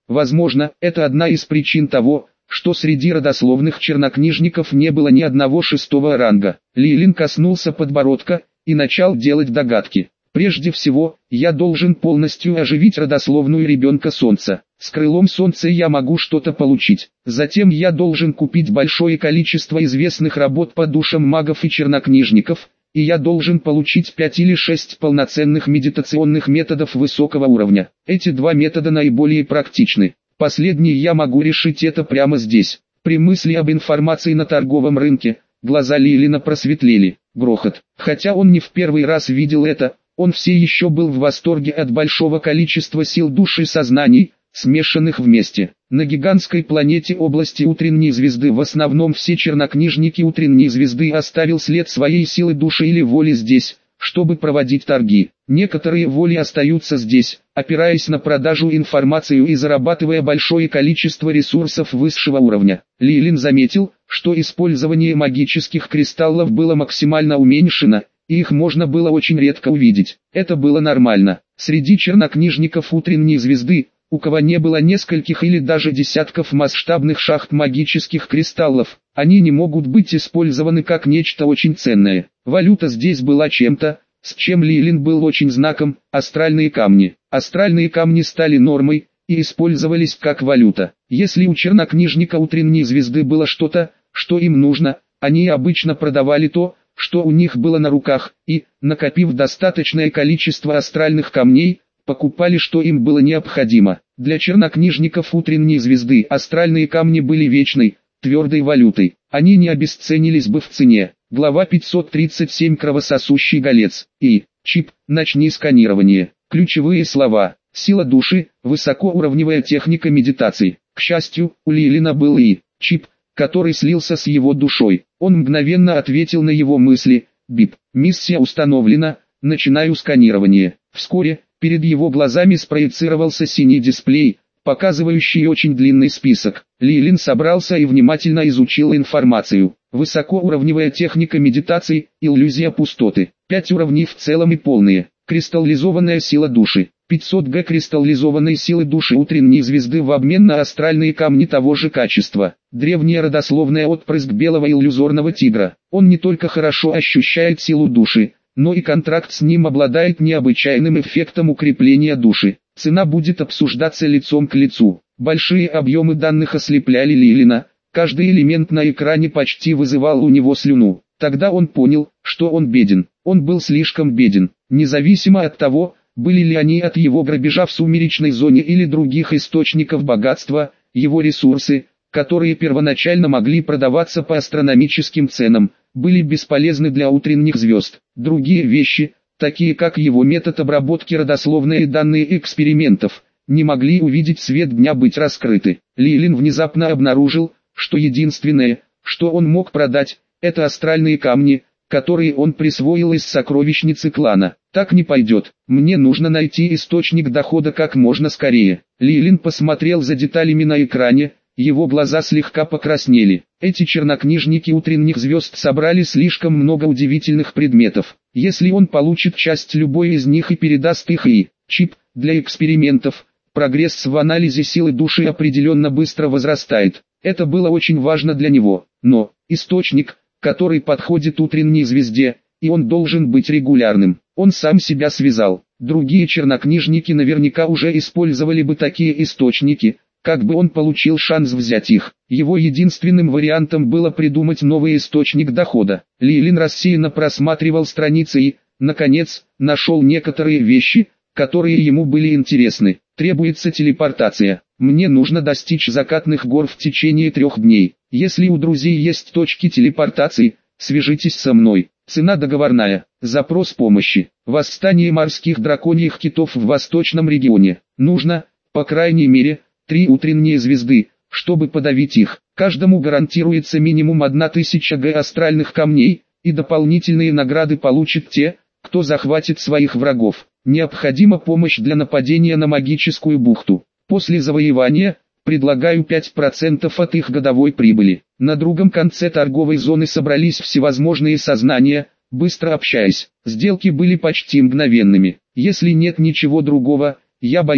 Возможно, это одна из причин того, что среди родословных чернокнижников не было ни одного шестого ранга. Лилин коснулся подбородка и начал делать догадки. Прежде всего, я должен полностью оживить родословную ребенка Солнца. С крылом Солнца я могу что-то получить. Затем я должен купить большое количество известных работ по душам магов и чернокнижников, и я должен получить 5 или 6 полноценных медитационных методов высокого уровня. Эти два метода наиболее практичны. Последний я могу решить это прямо здесь. При мысли об информации на торговом рынке, глаза Лилина просветлели. Грохот. Хотя он не в первый раз видел это, он все еще был в восторге от большого количества сил души и сознаний, смешанных вместе. На гигантской планете области утренней звезды в основном все чернокнижники утренней звезды оставил след своей силы души или воли здесь, чтобы проводить торги. Некоторые воли остаются здесь, опираясь на продажу информацию и зарабатывая большое количество ресурсов высшего уровня. Лилин заметил, что использование магических кристаллов было максимально уменьшено, и их можно было очень редко увидеть. Это было нормально. Среди чернокнижников утренней звезды, у кого не было нескольких или даже десятков масштабных шахт магических кристаллов, они не могут быть использованы как нечто очень ценное. Валюта здесь была чем-то, с чем Лилин был очень знаком: астральные камни. Астральные камни стали нормой и использовались как валюта. Если у чернокнижника утренней звезды было что-то, что им нужно, они обычно продавали то, что у них было на руках, и, накопив достаточное количество астральных камней, покупали, что им было необходимо. Для чернокнижников утренней звезды астральные камни были вечной, твердой валютой. Они не обесценились бы в цене. Глава 537. Кровососущий голец. Чип, начни сканирование. Ключевые слова: сила души, высокоуровневая техника медитации. К счастью, у Лилина был чип, который слился с его душой. Он мгновенно ответил на его мысли: бип, миссия установлена, начинаю сканирование. Вскоре, перед его глазами спроецировался синий дисплей, показывающий очень длинный список. Лилин собрался и внимательно изучил информацию. Высокоуровневая техника медитации, иллюзия пустоты. 5 уровней в целом и полные. Кристаллизованная сила души. 500 г кристаллизованной силы души утренней звезды в обмен на астральные камни того же качества. Древняя родословная отпрыск белого иллюзорного тигра. Он не только хорошо ощущает силу души, но и контракт с ним обладает необычайным эффектом укрепления души. Цена будет обсуждаться лицом к лицу. Большие объемы данных ослепляли Лилина. Каждый элемент на экране почти вызывал у него слюну. Тогда он понял, что он беден. Он был слишком беден. Независимо от того, были ли они от его грабежа в сумеречной зоне или других источников богатства, его ресурсы, которые первоначально могли продаваться по астрономическим ценам, были бесполезны для утренних звезд. Другие вещи, такие как его метод обработки родословной и данные экспериментов, не могли увидеть свет дня, быть раскрыты. Лилин внезапно обнаружил, что единственное, что он мог продать, это астральные камни, которые он присвоил из сокровищницы клана. Так не пойдет. Мне нужно найти источник дохода как можно скорее. Лилин посмотрел за деталями на экране, его глаза слегка покраснели. Эти чернокнижники утренних звезд собрали слишком много удивительных предметов. Если он получит часть любой из них и передаст их чип для экспериментов, прогресс в анализе силы души определенно быстро возрастает. Это было очень важно для него. Но источник, который подходит утренней звезде, и он должен быть регулярным. Он сам себя связал. Другие чернокнижники наверняка уже использовали бы такие источники, как бы он получил шанс взять их. Его единственным вариантом было придумать новый источник дохода. Лилин рассеянно просматривал страницы и, наконец, нашел некоторые вещи, которые ему были интересны. Требуется телепортация. Мне нужно достичь закатных гор в течение 3 дней. Если у друзей есть точки телепортации, свяжитесь со мной. Цена договорная. Запрос помощи. Восстание морских драконьих китов в восточном регионе. Нужно, по крайней мере, 3 утренние звезды, чтобы подавить их. Каждому гарантируется минимум 1000 г астральных камней, и дополнительные награды получат те, кто захватит своих врагов. Необходима помощь для нападения на магическую бухту. После завоевания, предлагаю 5% от их годовой прибыли. На другом конце торговой зоны собрались всевозможные сознания, быстро общаясь. Сделки были почти мгновенными. Если нет ничего другого, я боюсь,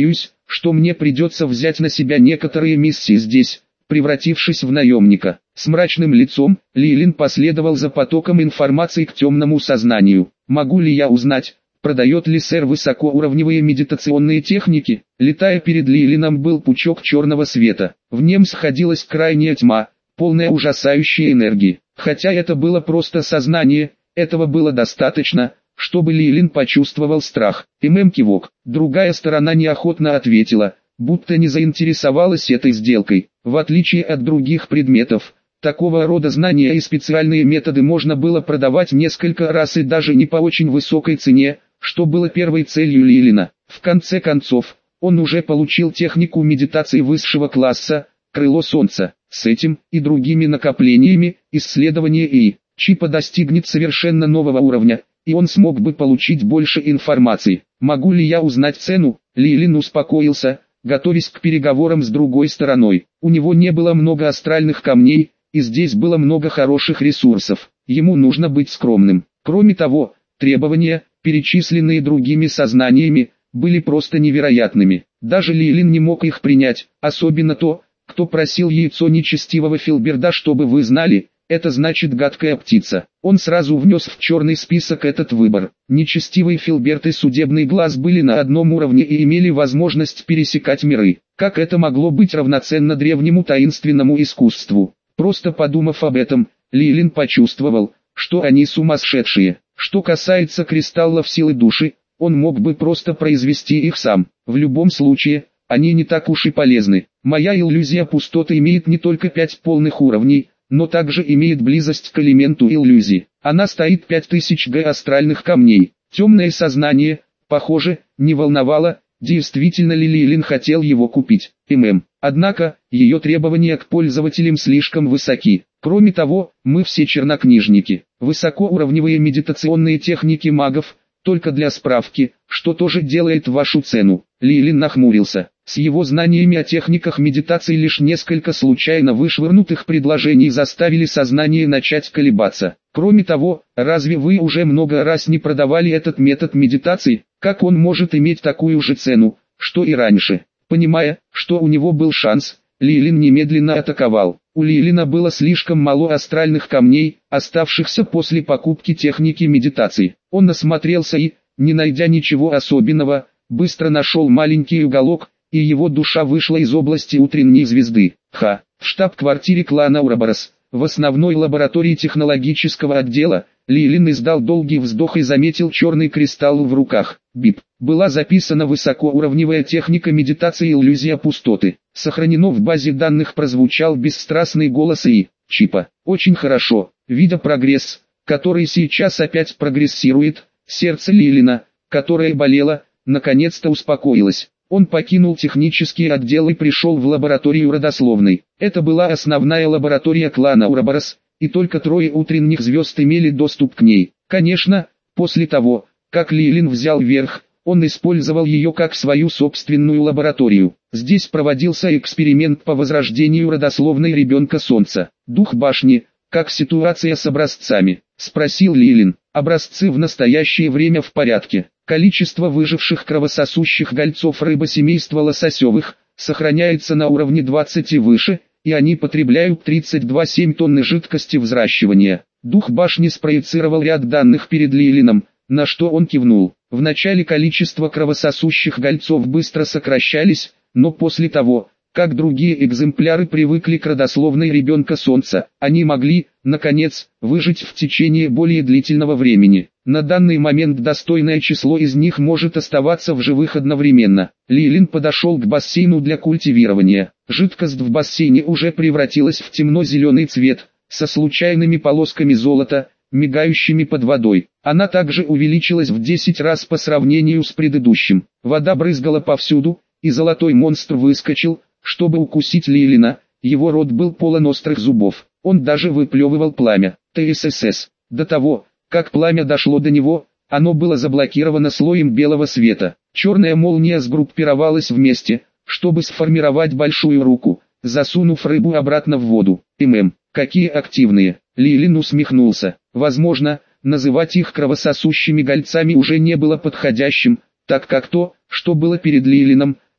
что мне придется взять на себя некоторые миссии здесь, превратившись в наемника. С мрачным лицом, Лилин последовал за потоком информации к темному сознанию. Могу ли я узнать, продает ли сэр высокоуровневые медитационные техники? Летая перед Лилином был пучок черного света. В нем сходилась крайняя тьма, полная ужасающей энергии. Хотя это было просто сознание, этого было достаточно, чтобы Лилин почувствовал страх. Кивок. Другая сторона неохотно ответила, будто не заинтересовалась этой сделкой. В отличие от других предметов, такого рода знания и специальные методы можно было продавать несколько раз и даже не по очень высокой цене, что было первой целью Лилина. В конце концов, он уже получил технику медитации высшего класса, крыло солнца. С этим и другими накоплениями, исследование и чипа достигнет совершенно нового уровня, и он смог бы получить больше информации. Могу ли я узнать цену? Лилин успокоился, готовясь к переговорам с другой стороной. У него не было много астральных камней, и здесь было много хороших ресурсов. Ему нужно быть скромным. Кроме того, требования, перечисленные другими сознаниями, были просто невероятными. Даже Лилин не мог их принять, особенно то, кто просил яйцо нечестивого Филберда, чтобы вы знали, это значит гадкая птица. Он сразу внес в черный список этот выбор. Нечестивый Филберт и судебный глаз были на одном уровне и имели возможность пересекать миры. Как это могло быть равноценно древнему таинственному искусству? Просто подумав об этом, Лилин почувствовал, что они сумасшедшие. Что касается кристаллов силы души, он мог бы просто произвести их сам. В любом случае, они не так уж и полезны. Моя иллюзия пустоты имеет не только 5 полных уровней, но также имеет близость к элементу иллюзии. Она стоит 5000 г астральных камней. Темное сознание, похоже, не волновало, действительно ли Лилин хотел его купить. Однако, ее требования к пользователям слишком высоки. Кроме того, мы все чернокнижники. Высокоуровневые медитационные техники магов, только для справки, что тоже делает вашу цену. Лилин нахмурился. С его знаниями о техниках медитации лишь несколько случайно вышвырнутых предложений заставили сознание начать колебаться. Кроме того, разве вы уже много раз не продавали этот метод медитации? Как он может иметь такую же цену, что и раньше? Понимая, что у него был шанс, Лилин немедленно атаковал. У Лилина было слишком мало астральных камней, оставшихся после покупки техники медитации. Он осмотрелся и, не найдя ничего особенного, быстро нашел маленький уголок, и его душа вышла из области утренней звезды. В штаб-квартире клана Ураборос, в основной лаборатории технологического отдела, Лилин издал долгий вздох и заметил черный кристалл в руках. БИП. Была записана высокоуровневая техника медитации иллюзия пустоты. Сохранено в базе данных, прозвучал бесстрастный голос чипа. Очень хорошо. Видя прогресс, который сейчас опять прогрессирует, сердце Лилина, которое болело, наконец-то успокоилось. Он покинул технический отдел и пришел в лабораторию родословной. Это была основная лаборатория клана Ураборос, и только 3 утренних звезд имели доступ к ней. Конечно, после того, как Лилин взял верх, он использовал ее как свою собственную лабораторию. Здесь проводился эксперимент по возрождению родословной ребенка Солнца. Дух башни, как ситуация с образцами? Спросил Лилин. Образцы в настоящее время в порядке. Количество выживших кровососущих гольцов рыбы семейства лососевых сохраняется на уровне 20 и выше, и они потребляют 32,7 тонны жидкости взращивания. Дух башни спроецировал ряд данных перед Лилином, на что он кивнул. Вначале количество кровососущих гольцов быстро сокращались, но после того, как другие экземпляры привыкли к родословной ребенка Солнца, они могли, наконец, выжить в течение более длительного времени. На данный момент достойное число из них может оставаться в живых одновременно. Лилин подошел к бассейну для культивирования. Жидкость в бассейне уже превратилась в темно-зеленый цвет, со случайными полосками золота, мигающими под водой. Она также увеличилась в 10 раз по сравнению с предыдущим. Вода брызгала повсюду, и золотой монстр выскочил, чтобы укусить Лилина. Его рот был полон острых зубов. Он даже выплевывал пламя. ТСС. До того, как пламя дошло до него, оно было заблокировано слоем белого света. Черная молния сгруппировалась вместе, чтобы сформировать большую руку, засунув рыбу обратно в воду. Какие активные. Лилин усмехнулся. Возможно, называть их кровососущими гольцами уже не было подходящим, так как то, что было перед Лилином,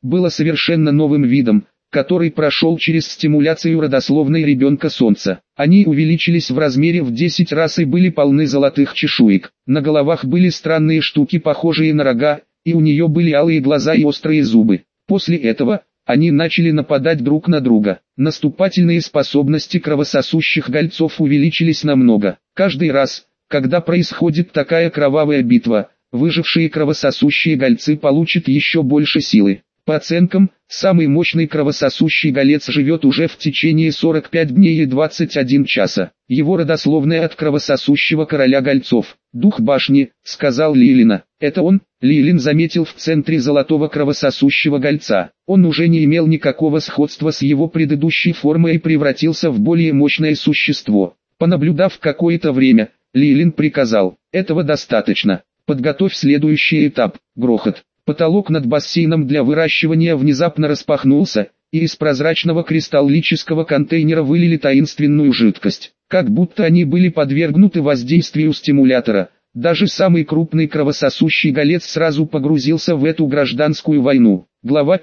было совершенно новым видом, который прошел через стимуляцию родословной ребенка Солнца. Они увеличились в размере в 10 раз и были полны золотых чешуек. На головах были странные штуки, похожие на рога, и у нее были алые глаза и острые зубы. После этого они начали нападать друг на друга. Наступательные способности кровососущих гольцов увеличились намного. Каждый раз, когда происходит такая кровавая битва, выжившие кровососущие гольцы получат еще больше силы. По оценкам, самый мощный кровососущий голец живет уже в течение 45 дней и 21 часа. Его родословная от кровососущего короля гольцов. «Дух башни», — сказал Лилина. «Это он?» Лилин заметил в центре золотого кровососущего гольца. Он уже не имел никакого сходства с его предыдущей формой и превратился в более мощное существо. Понаблюдав какое-то время, Лилин приказал: «Этого достаточно. Подготовь следующий этап». Грохот. Потолок над бассейном для выращивания внезапно распахнулся, и из прозрачного кристаллического контейнера вылили таинственную жидкость. Как будто они были подвергнуты воздействию стимулятора, даже самый крупный кровососущий голец сразу погрузился в эту гражданскую войну. Глава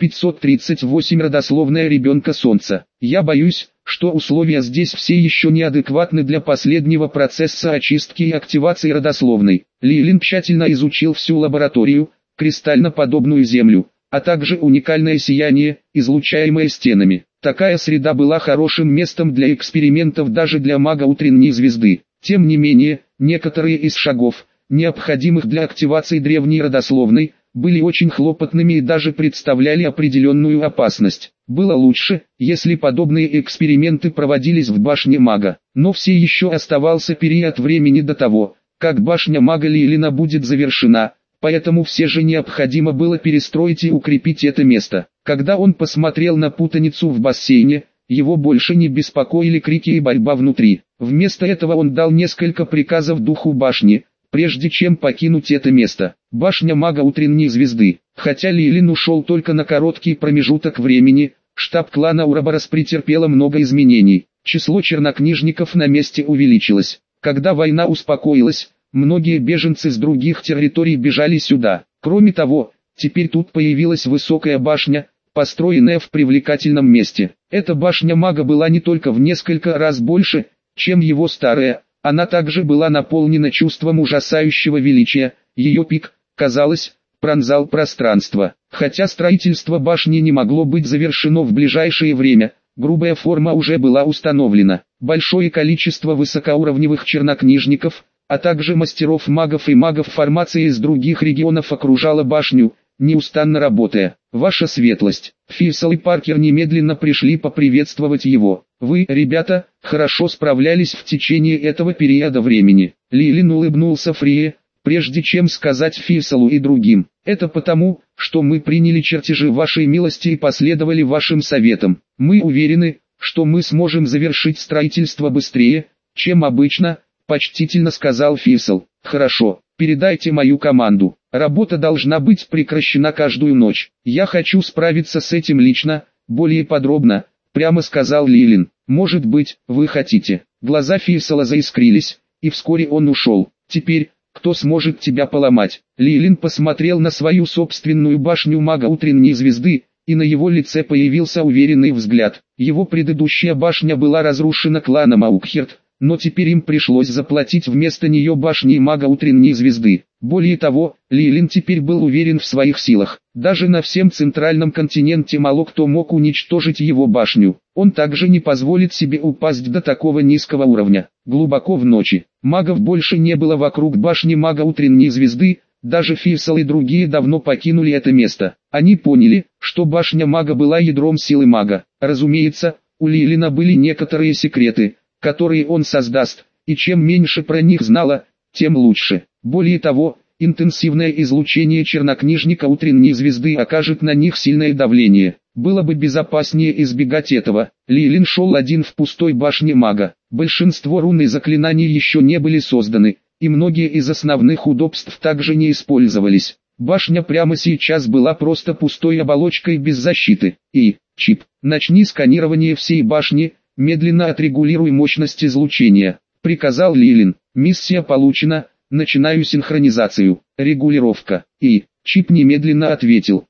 538. Родословная ребенка Солнца. Я боюсь, что условия здесь все еще неадекватны для последнего процесса очистки и активации родословной. Лилин тщательно изучил всю лабораторию, кристально-подобную землю, а также уникальное сияние, излучаемое стенами. Такая среда была хорошим местом для экспериментов даже для мага утренней звезды. Тем не менее, некоторые из шагов, необходимых для активации древней родословной, были очень хлопотными и даже представляли определенную опасность. Было лучше, если подобные эксперименты проводились в башне мага, но все еще оставался период времени до того, как башня мага Лилина будет завершена. Поэтому все же необходимо было перестроить и укрепить это место. Когда он посмотрел на путаницу в бассейне, его больше не беспокоили крики и борьба внутри. Вместо этого он дал несколько приказов духу башни, прежде чем покинуть это место. Башня мага утренней звезды. Хотя Лилин ушел только на короткий промежуток времени, штаб клана Ураборос претерпело много изменений. Число чернокнижников на месте увеличилось. Когда война успокоилась, многие беженцы с других территорий бежали сюда. Кроме того, теперь тут появилась высокая башня, построенная в привлекательном месте. Эта башня мага была не только в несколько раз больше, чем его старая, она также была наполнена чувством ужасающего величия, ее пик, казалось, пронзал пространство. Хотя строительство башни не могло быть завершено в ближайшее время, грубая форма уже была установлена. Большое количество высокоуровневых чернокнижников, а также мастеров-магов и магов формации из других регионов окружала башню, неустанно работая. «Ваша светлость». Фисал и Паркер немедленно пришли поприветствовать его. «Вы, ребята, хорошо справлялись в течение этого периода времени». Лилин улыбнулся Фрие, прежде чем сказать Фисалу и другим: «Это потому, что мы приняли чертежи вашей милости и последовали вашим советам. Мы уверены, что мы сможем завершить строительство быстрее, чем обычно», почтительно сказал Фисал. «Хорошо, передайте мою команду. Работа должна быть прекращена каждую ночь. Я хочу справиться с этим лично, более подробно», прямо сказал Лилин. «Может быть, вы хотите». Глаза Фисала заискрились, и вскоре он ушел. «Теперь, кто сможет тебя поломать?» Лилин посмотрел на свою собственную башню мага утренней звезды, и на его лице появился уверенный взгляд. Его предыдущая башня была разрушена кланом Аукхерт, но теперь им пришлось заплатить вместо нее башней мага утренней звезды. Более того, Лилин теперь был уверен в своих силах. Даже на всем центральном континенте мало кто мог уничтожить его башню. Он также не позволит себе упасть до такого низкого уровня. Глубоко в ночи, магов больше не было вокруг башни мага утренней звезды, даже Фисал и другие давно покинули это место. Они поняли, что башня мага была ядром силы мага. Разумеется, у Лилина были некоторые секреты, которые он создаст, и чем меньше про них знала, тем лучше. Более того, интенсивное излучение чернокнижника утренней звезды окажет на них сильное давление. Было бы безопаснее избегать этого. Лилин шел один в пустой башне мага. Большинство рун и заклинаний еще не были созданы, и многие из основных удобств также не использовались. Башня прямо сейчас была просто пустой оболочкой без защиты. Чип, начни сканирование всей башни, медленно отрегулируй мощность излучения, приказал Лилин. Миссия получена, начинаю синхронизацию. Регулировка. Чип немедленно ответил.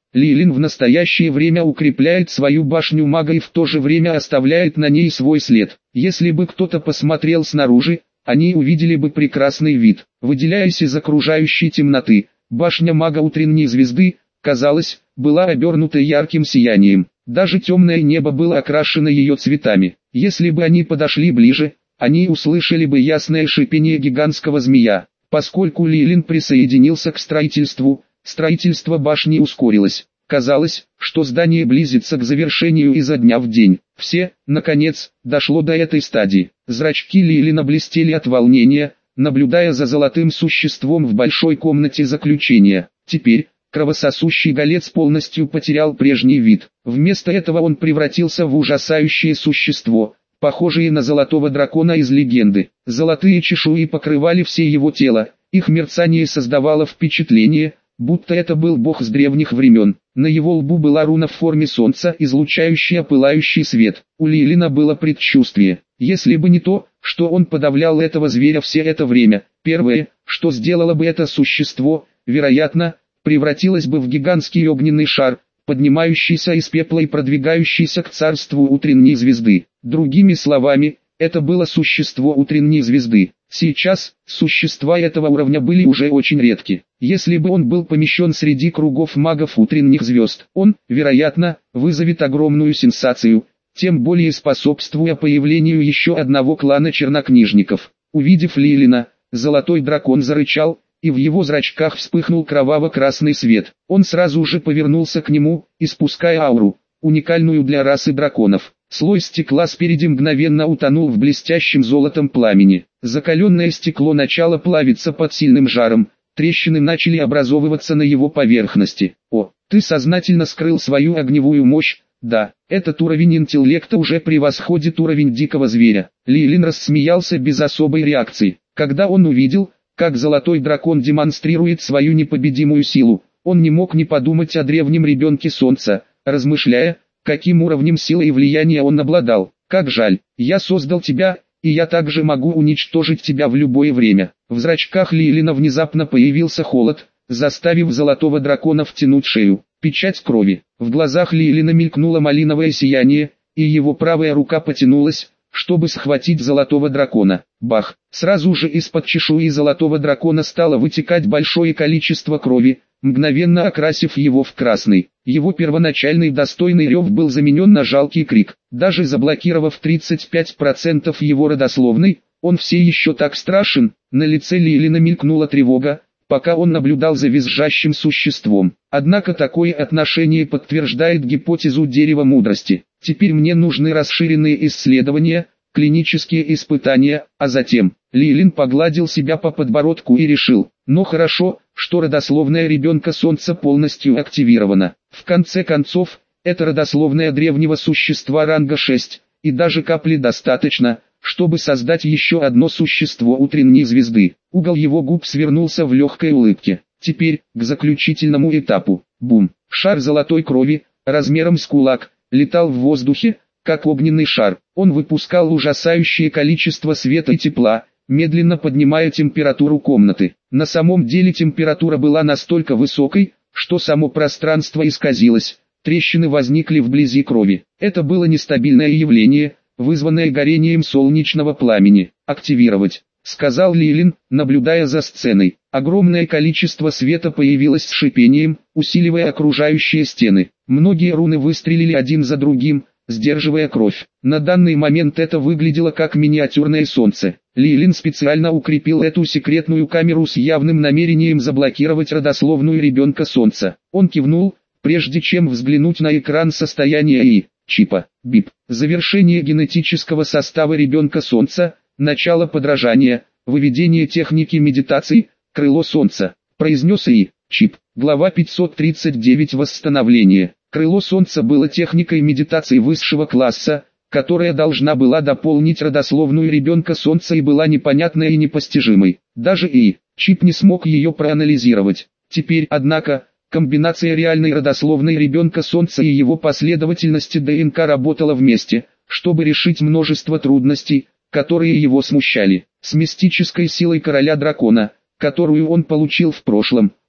Лилин в настоящее время укрепляет свою башню мага и в то же время оставляет на ней свой след. Если бы кто-то посмотрел снаружи, они увидели бы прекрасный вид. Выделяясь из окружающей темноты, башня мага утренней звезды, казалось, была обернута ярким сиянием. Даже темное небо было окрашено ее цветами. Если бы они подошли ближе, они услышали бы ясное шипение гигантского змея. Поскольку Лилин присоединился к строительству, строительство башни ускорилось. Казалось, что здание близится к завершению изо дня в день. Все, наконец, дошло до этой стадии. Зрачки Лилина блестели от волнения, наблюдая за золотым существом в большой комнате заключения. Теперь, кровососущий голец полностью потерял прежний вид. Вместо этого он превратился в ужасающее существо, похожие на золотого дракона из легенды. Золотые чешуи покрывали все его тело, их мерцание создавало впечатление, будто это был бог с древних времен. На его лбу была руна в форме солнца, излучающая пылающий свет. У Лилина было предчувствие. Если бы не то, что он подавлял этого зверя все это время, первое, что сделало бы это существо, вероятно, превратилось бы в гигантский огненный шар, поднимающийся из пепла и продвигающийся к царству утренней звезды. Другими словами, это было существо утренней звезды. Сейчас, существа этого уровня были уже очень редки. Если бы он был помещен среди кругов магов утренних звезд, он, вероятно, вызовет огромную сенсацию, тем более способствуя появлению еще одного клана чернокнижников. Увидев Лилина, золотой дракон зарычал, и в его зрачках вспыхнул кроваво-красный свет. Он сразу же повернулся к нему, испуская ауру, уникальную для расы драконов. Слой стекла спереди мгновенно утонул в блестящем золотом пламени. Закаленное стекло начало плавиться под сильным жаром, трещины начали образовываться на его поверхности. О, ты сознательно скрыл свою огневую мощь. Да, этот уровень интеллекта уже превосходит уровень дикого зверя. Лилин рассмеялся без особой реакции. Когда он увидел, как золотой дракон демонстрирует свою непобедимую силу, он не мог не подумать о древнем ребенке солнца, размышляя, каким уровнем силы и влияния он обладал. Как жаль, я создал тебя, и я также могу уничтожить тебя в любое время. В зрачках Лилина внезапно появился холод, заставив золотого дракона втянуть шею. Печать крови. В глазах Лилина мелькнуло малиновое сияние, и его правая рука потянулась, чтобы схватить золотого дракона. Бах! Сразу же из-под чешуи золотого дракона стало вытекать большое количество крови, мгновенно окрасив его в красный. Его первоначальный достойный рев был заменен на жалкий крик. Даже заблокировав 35% его родословной, он все еще так страшен. На лице Лилина мелькнула тревога, пока он наблюдал за визжащим существом. Однако такое отношение подтверждает гипотезу дерева мудрости. Теперь мне нужны расширенные исследования, клинические испытания, а затем... Лилин погладил себя по подбородку и решил, но хорошо, что родословная ребенка Солнца полностью активирована. В конце концов, это родословная древнего существа ранга 6, и даже капли достаточно, чтобы создать еще одно существо утренней звезды. Угол его губ свернулся в легкой улыбке. Теперь, к заключительному этапу. Бум! Шар золотой крови, размером с кулак, летал в воздухе, как огненный шар. Он выпускал ужасающее количество света и тепла, медленно поднимая температуру комнаты. На самом деле температура была настолько высокой, что само пространство исказилось, трещины возникли вблизи крови. Это было нестабильное явление, вызванное горением солнечного пламени. «Активировать», — сказал Лилин, наблюдая за сценой. Огромное количество света появилось с шипением, усиливая окружающие стены. Многие руны выстрелили один за другим, сдерживая кровь. На данный момент это выглядело как миниатюрное солнце. Лилин специально укрепил эту секретную камеру с явным намерением заблокировать родословную ребенка солнца. Он кивнул, прежде чем взглянуть на экран состояния и чипа. Бип. Завершение генетического состава ребенка солнца, начало подражания, выведение техники медитации, крыло солнца. Произнес и чип. Глава 539. Восстановление. Крыло солнца было техникой медитации высшего класса, которая должна была дополнить родословную ребенка солнца и была непонятной и непостижимой. Даже чип не смог ее проанализировать. Теперь, однако, комбинация реальной родословной ребенка солнца и его последовательности ДНК работала вместе, чтобы решить множество трудностей, которые его смущали. С мистической силой короля дракона, которую он получил в прошлом,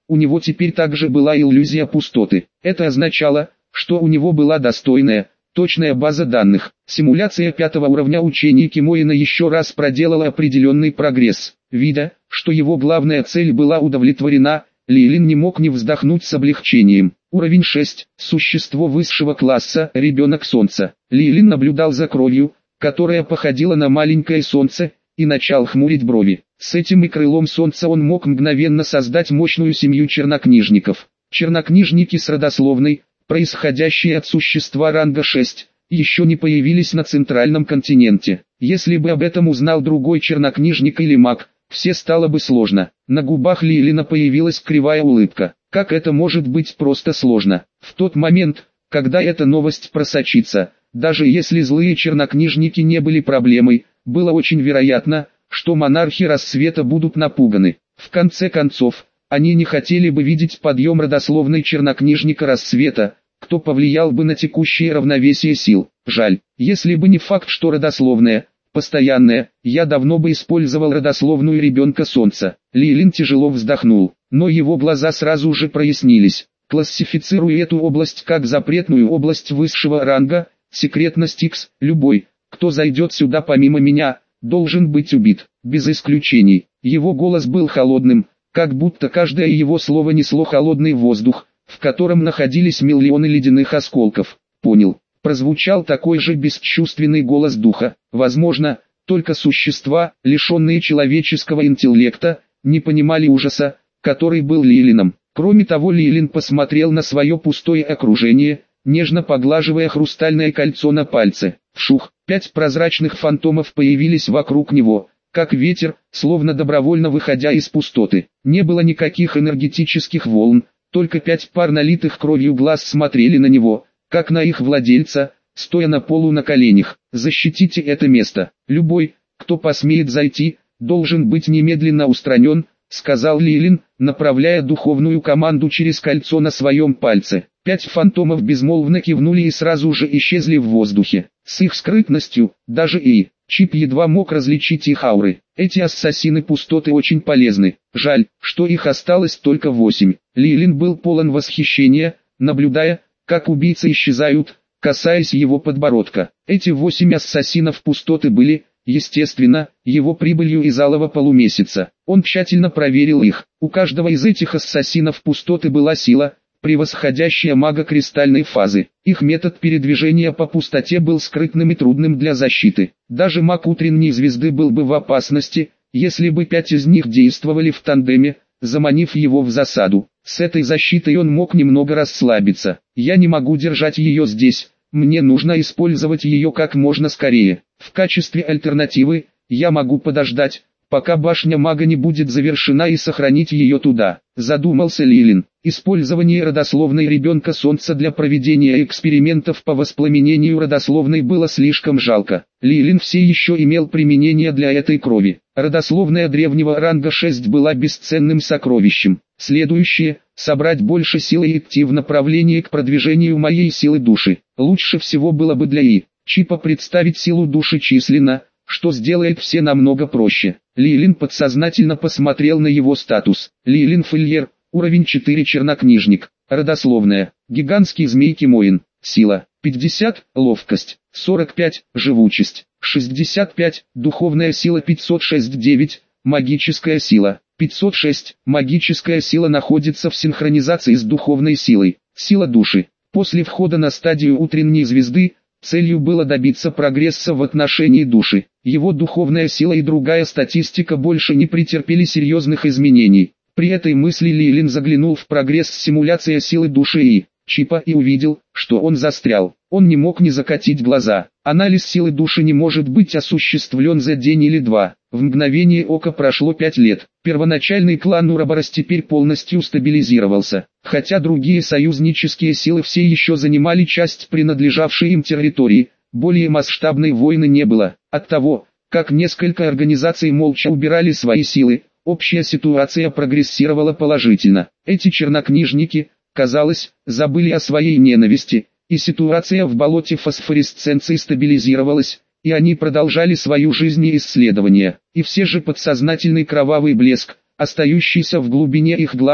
у него теперь также была иллюзия пустоты. Это означало, что у него была достойная, точная база данных. Симуляция 5-го уровня учений Кимоина еще раз проделала определенный прогресс. Видя, что его главная цель была удовлетворена, Ли Лин не мог не вздохнуть с облегчением. Уровень 6. Существо высшего класса, ребенок солнца. Ли Лин наблюдал за кровью, которая походила на маленькое солнце, и начал хмурить брови. С этим и крылом солнца он мог мгновенно создать мощную семью чернокнижников. Чернокнижники с родословной, происходящие от существа ранга 6, еще не появились на центральном континенте. Если бы об этом узнал другой чернокнижник или маг, все стало бы сложно. На губах Ли Лина появилась кривая улыбка. Как это может быть просто сложно? В тот момент, когда эта новость просочится, даже если злые чернокнижники не были проблемой, было очень вероятно, что монархи рассвета будут напуганы. В конце концов, они не хотели бы видеть подъем родословной чернокнижника рассвета, кто повлиял бы на текущее равновесие сил. Жаль, если бы не факт, что родословная, постоянная, я давно бы использовал родословную ребенка солнца. Ли Лин тяжело вздохнул, но его глаза сразу же прояснились. Классифицирую эту область как запретную область высшего ранга, секретность X, любой, кто зайдет сюда помимо меня, должен быть убит, без исключений. Его голос был холодным, как будто каждое его слово несло холодный воздух, в котором находились миллионы ледяных осколков. Понял. Прозвучал такой же бесчувственный голос духа. Возможно, только существа, лишенные человеческого интеллекта, не понимали ужаса, который был Ли Лином. Кроме того, Ли Лин посмотрел на свое пустое окружение, нежно поглаживая хрустальное кольцо на пальце. Вшух, 5 прозрачных фантомов появились вокруг него, как ветер, словно добровольно выходя из пустоты. Не было никаких энергетических волн, только 5 пар налитых кровью глаз смотрели на него, как на их владельца, стоя на полу на коленях. Защитите это место. Любой, кто посмеет зайти, должен быть немедленно устранен, сказал Ли Лин, направляя духовную команду через кольцо на своем пальце. 5 фантомов безмолвно кивнули и сразу же исчезли в воздухе. С их скрытностью, даже Чип едва мог различить их ауры. Эти ассасины пустоты очень полезны. Жаль, что их осталось только 8. Ли Лин был полон восхищения, наблюдая, как убийцы исчезают, касаясь его подбородка. Эти 8 ассасинов пустоты были, естественно, его прибылью из алого полумесяца. Он тщательно проверил их. У каждого из этих ассасинов пустоты была сила, превосходящая мага кристальной фазы. Их метод передвижения по пустоте был скрытным и трудным для защиты. Даже маг утренней звезды был бы в опасности, если бы 5 из них действовали в тандеме, заманив его в засаду. С этой защитой он мог немного расслабиться. Я не могу держать ее здесь, мне нужно использовать ее как можно скорее. В качестве альтернативы, я могу подождать, пока башня мага не будет завершена, и сохранить ее туда. Задумался Ли Лин. Использование родословной ребенка солнца для проведения экспериментов по воспламенению родословной было слишком жалко. Ли Лин все еще имел применение для этой крови. Родословная древнего ранга 6 была бесценным сокровищем. Следующее – собрать больше силы и идти в направлении к продвижению моей силы души. Лучше всего было бы для Чипа представить силу души численно, что сделает все намного проще. Ли Лин подсознательно посмотрел на его статус. Ли Лин Фильер, уровень 4 чернокнижник, родословная, гигантский змей Кимоин, сила, 50, ловкость, 45, живучесть, 65, духовная сила 506-9, магическая сила, 506, магическая сила находится в синхронизации с духовной силой, сила души. После входа на стадию утренней звезды, целью было добиться прогресса в отношении души. Его духовная сила и другая статистика больше не претерпели серьезных изменений. При этой мысли Ли Лин заглянул в прогресс симуляция силы души Чипа и увидел, что он застрял. Он не мог не закатить глаза. Анализ силы души не может быть осуществлен за день или два. В мгновение ока прошло 5 лет. Первоначальный клан Ураборос теперь полностью стабилизировался. Хотя другие союзнические силы все еще занимали часть принадлежавшей им территории, более масштабной войны не было. От того, как несколько организаций молча убирали свои силы, общая ситуация прогрессировала положительно. Эти чернокнижники, казалось, забыли о своей ненависти, и ситуация в болоте фосфоресценции стабилизировалась, и они продолжали свою жизнь и исследования. И все же подсознательный кровавый блеск, остающийся в глубине их глаз,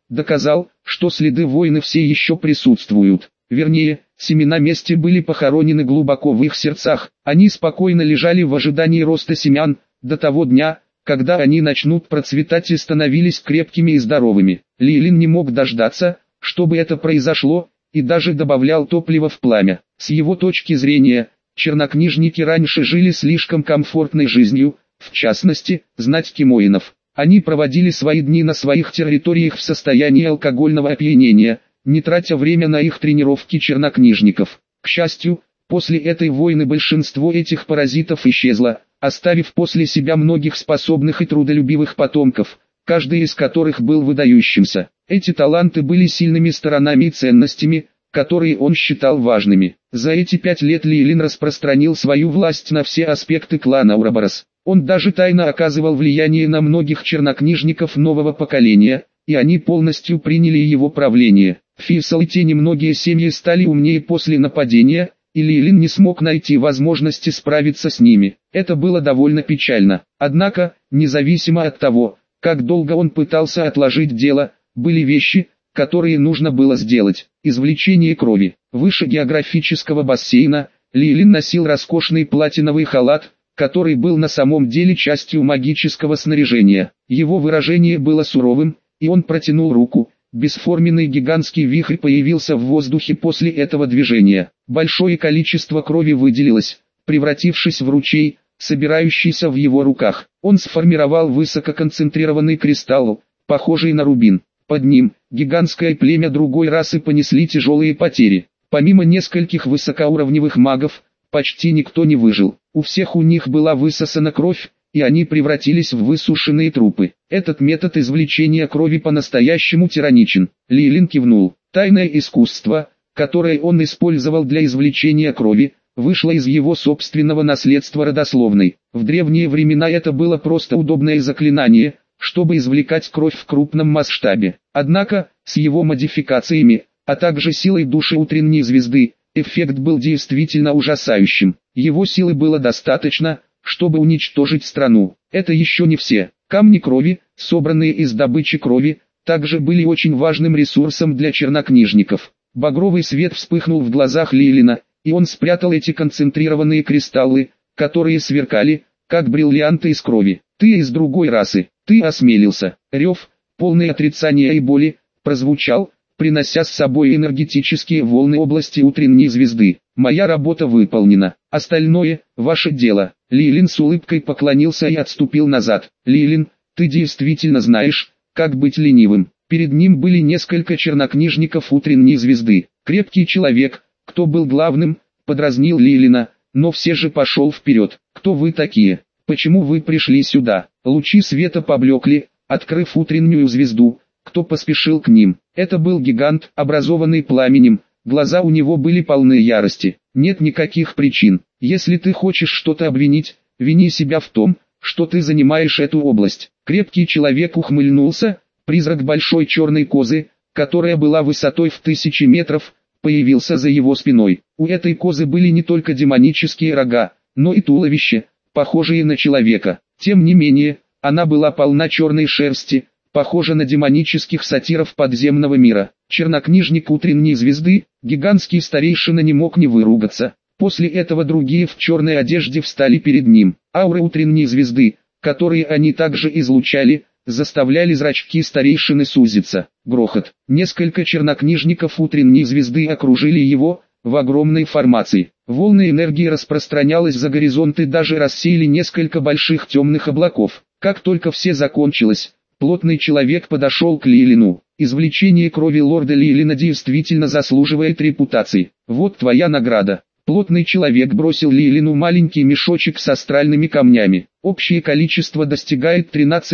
доказал, что следы войны все еще присутствуют. Вернее, семена мести были похоронены глубоко в их сердцах, они спокойно лежали в ожидании роста семян, до того дня, когда они начнут процветать и становились крепкими и здоровыми. Лилин не мог дождаться, чтобы это произошло, и даже добавлял топлива в пламя. С его точки зрения, чернокнижники раньше жили слишком комфортной жизнью, в частности, знать кимоинов. Они проводили свои дни на своих территориях в состоянии алкогольного опьянения, не тратя время на их тренировки чернокнижников. К счастью, после этой войны большинство этих паразитов исчезло, оставив после себя многих способных и трудолюбивых потомков, каждый из которых был выдающимся. Эти таланты были сильными сторонами и ценностями, которые он считал важными. За эти 5 лет Лилин распространил свою власть на все аспекты клана Ураборос. Он даже тайно оказывал влияние на многих чернокнижников нового поколения, и они полностью приняли его правление. Фисал и те немногие семьи стали умнее после нападения, и Лилин не смог найти возможности справиться с ними. Это было довольно печально. Однако, независимо от того, как долго он пытался отложить дело, были вещи, которые нужно было сделать. Извлечение крови. Выше географического бассейна, Лилин носил роскошный платиновый халат, который был на самом деле частью магического снаряжения. Его выражение было суровым, и он протянул руку. Бесформенный гигантский вихрь появился в воздухе после этого движения. Большое количество крови выделилось, превратившись в ручей, собирающийся в его руках. Он сформировал высококонцентрированный кристалл, похожий на рубин. Под ним, гигантское племя другой расы понесли тяжелые потери. Помимо нескольких высокоуровневых магов, почти никто не выжил. У всех у них была высосана кровь, и они превратились в высушенные трупы. Этот метод извлечения крови по-настоящему тираничен. Лилин кивнул. Тайное искусство, которое он использовал для извлечения крови, вышло из его собственного наследства родословной. В древние времена это было просто удобное заклинание, чтобы извлекать кровь в крупном масштабе. Однако, с его модификациями, а также силой души утренней звезды, эффект был действительно ужасающим. Его силы было достаточно, чтобы уничтожить страну. Это еще не все. Камни крови, собранные из добычи крови, также были очень важным ресурсом для чернокнижников. Багровый свет вспыхнул в глазах Лилина, и он спрятал эти концентрированные кристаллы, которые сверкали, как бриллианты из крови. «Ты из другой расы, ты осмелился!» Рев, полный отрицания и боли, прозвучал, принося с собой энергетические волны области утренней звезды. «Моя работа выполнена, остальное – ваше дело». Лилин с улыбкой поклонился и отступил назад. «Лилин, ты действительно знаешь, как быть ленивым». Перед ним были несколько чернокнижников утренней звезды. Крепкий человек, кто был главным, подразнил Лилина, но все же пошел вперед. «Кто вы такие? Почему вы пришли сюда?» Лучи света поблекли, открыв утреннюю звезду. Кто поспешил к ним? Это был гигант, образованный пламенем. Глаза у него были полны ярости. «Нет никаких причин. Если ты хочешь что-то обвинить, вини себя в том, что ты занимаешь эту область». Крепкий человек ухмыльнулся. Призрак большой черной козы, которая была высотой в 1000 метров, появился за его спиной. У этой козы были не только демонические рога, но и туловище, похожие на человека. Тем не менее, она была полна черной шерсти, похожа на демонических сатиров подземного мира. Чернокнижник утренней звезды, гигантский старейшина, не мог не выругаться. После этого другие в черной одежде встали перед ним. Ауры утренней звезды, которые они также излучали, заставляли зрачки старейшины сузиться. Грохот. Несколько чернокнижников утренней звезды окружили его, в огромной формации. Волны энергии распространялась за горизонт и даже рассеяли несколько больших темных облаков. Как только все закончилось, плотный человек подошел к Лилину. «Извлечение крови лорда Лилина действительно заслуживает репутации. Вот твоя награда». Плотный человек бросил Лилину маленький мешочек с астральными камнями. Общее количество достигает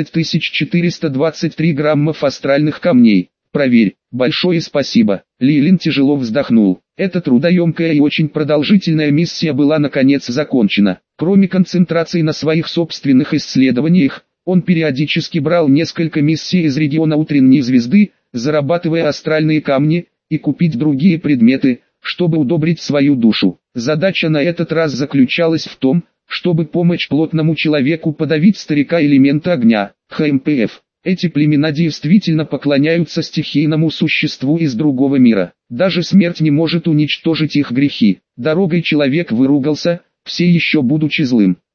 13423 граммов астральных камней. Проверь. Большое спасибо. Лилин тяжело вздохнул. Эта трудоемкая и очень продолжительная миссия была наконец закончена. Кроме концентрации на своих собственных исследованиях, он периодически брал несколько миссий из региона утренней звезды, зарабатывая астральные камни, и купить другие предметы, чтобы удобрить свою душу. Задача на этот раз заключалась в том, чтобы помочь плотному человеку подавить старика элемента огня. ХМПФ. Эти племена действительно поклоняются стихийному существу из другого мира. Даже смерть не может уничтожить их грехи. Дорогой человек выругался, все еще будучи злым.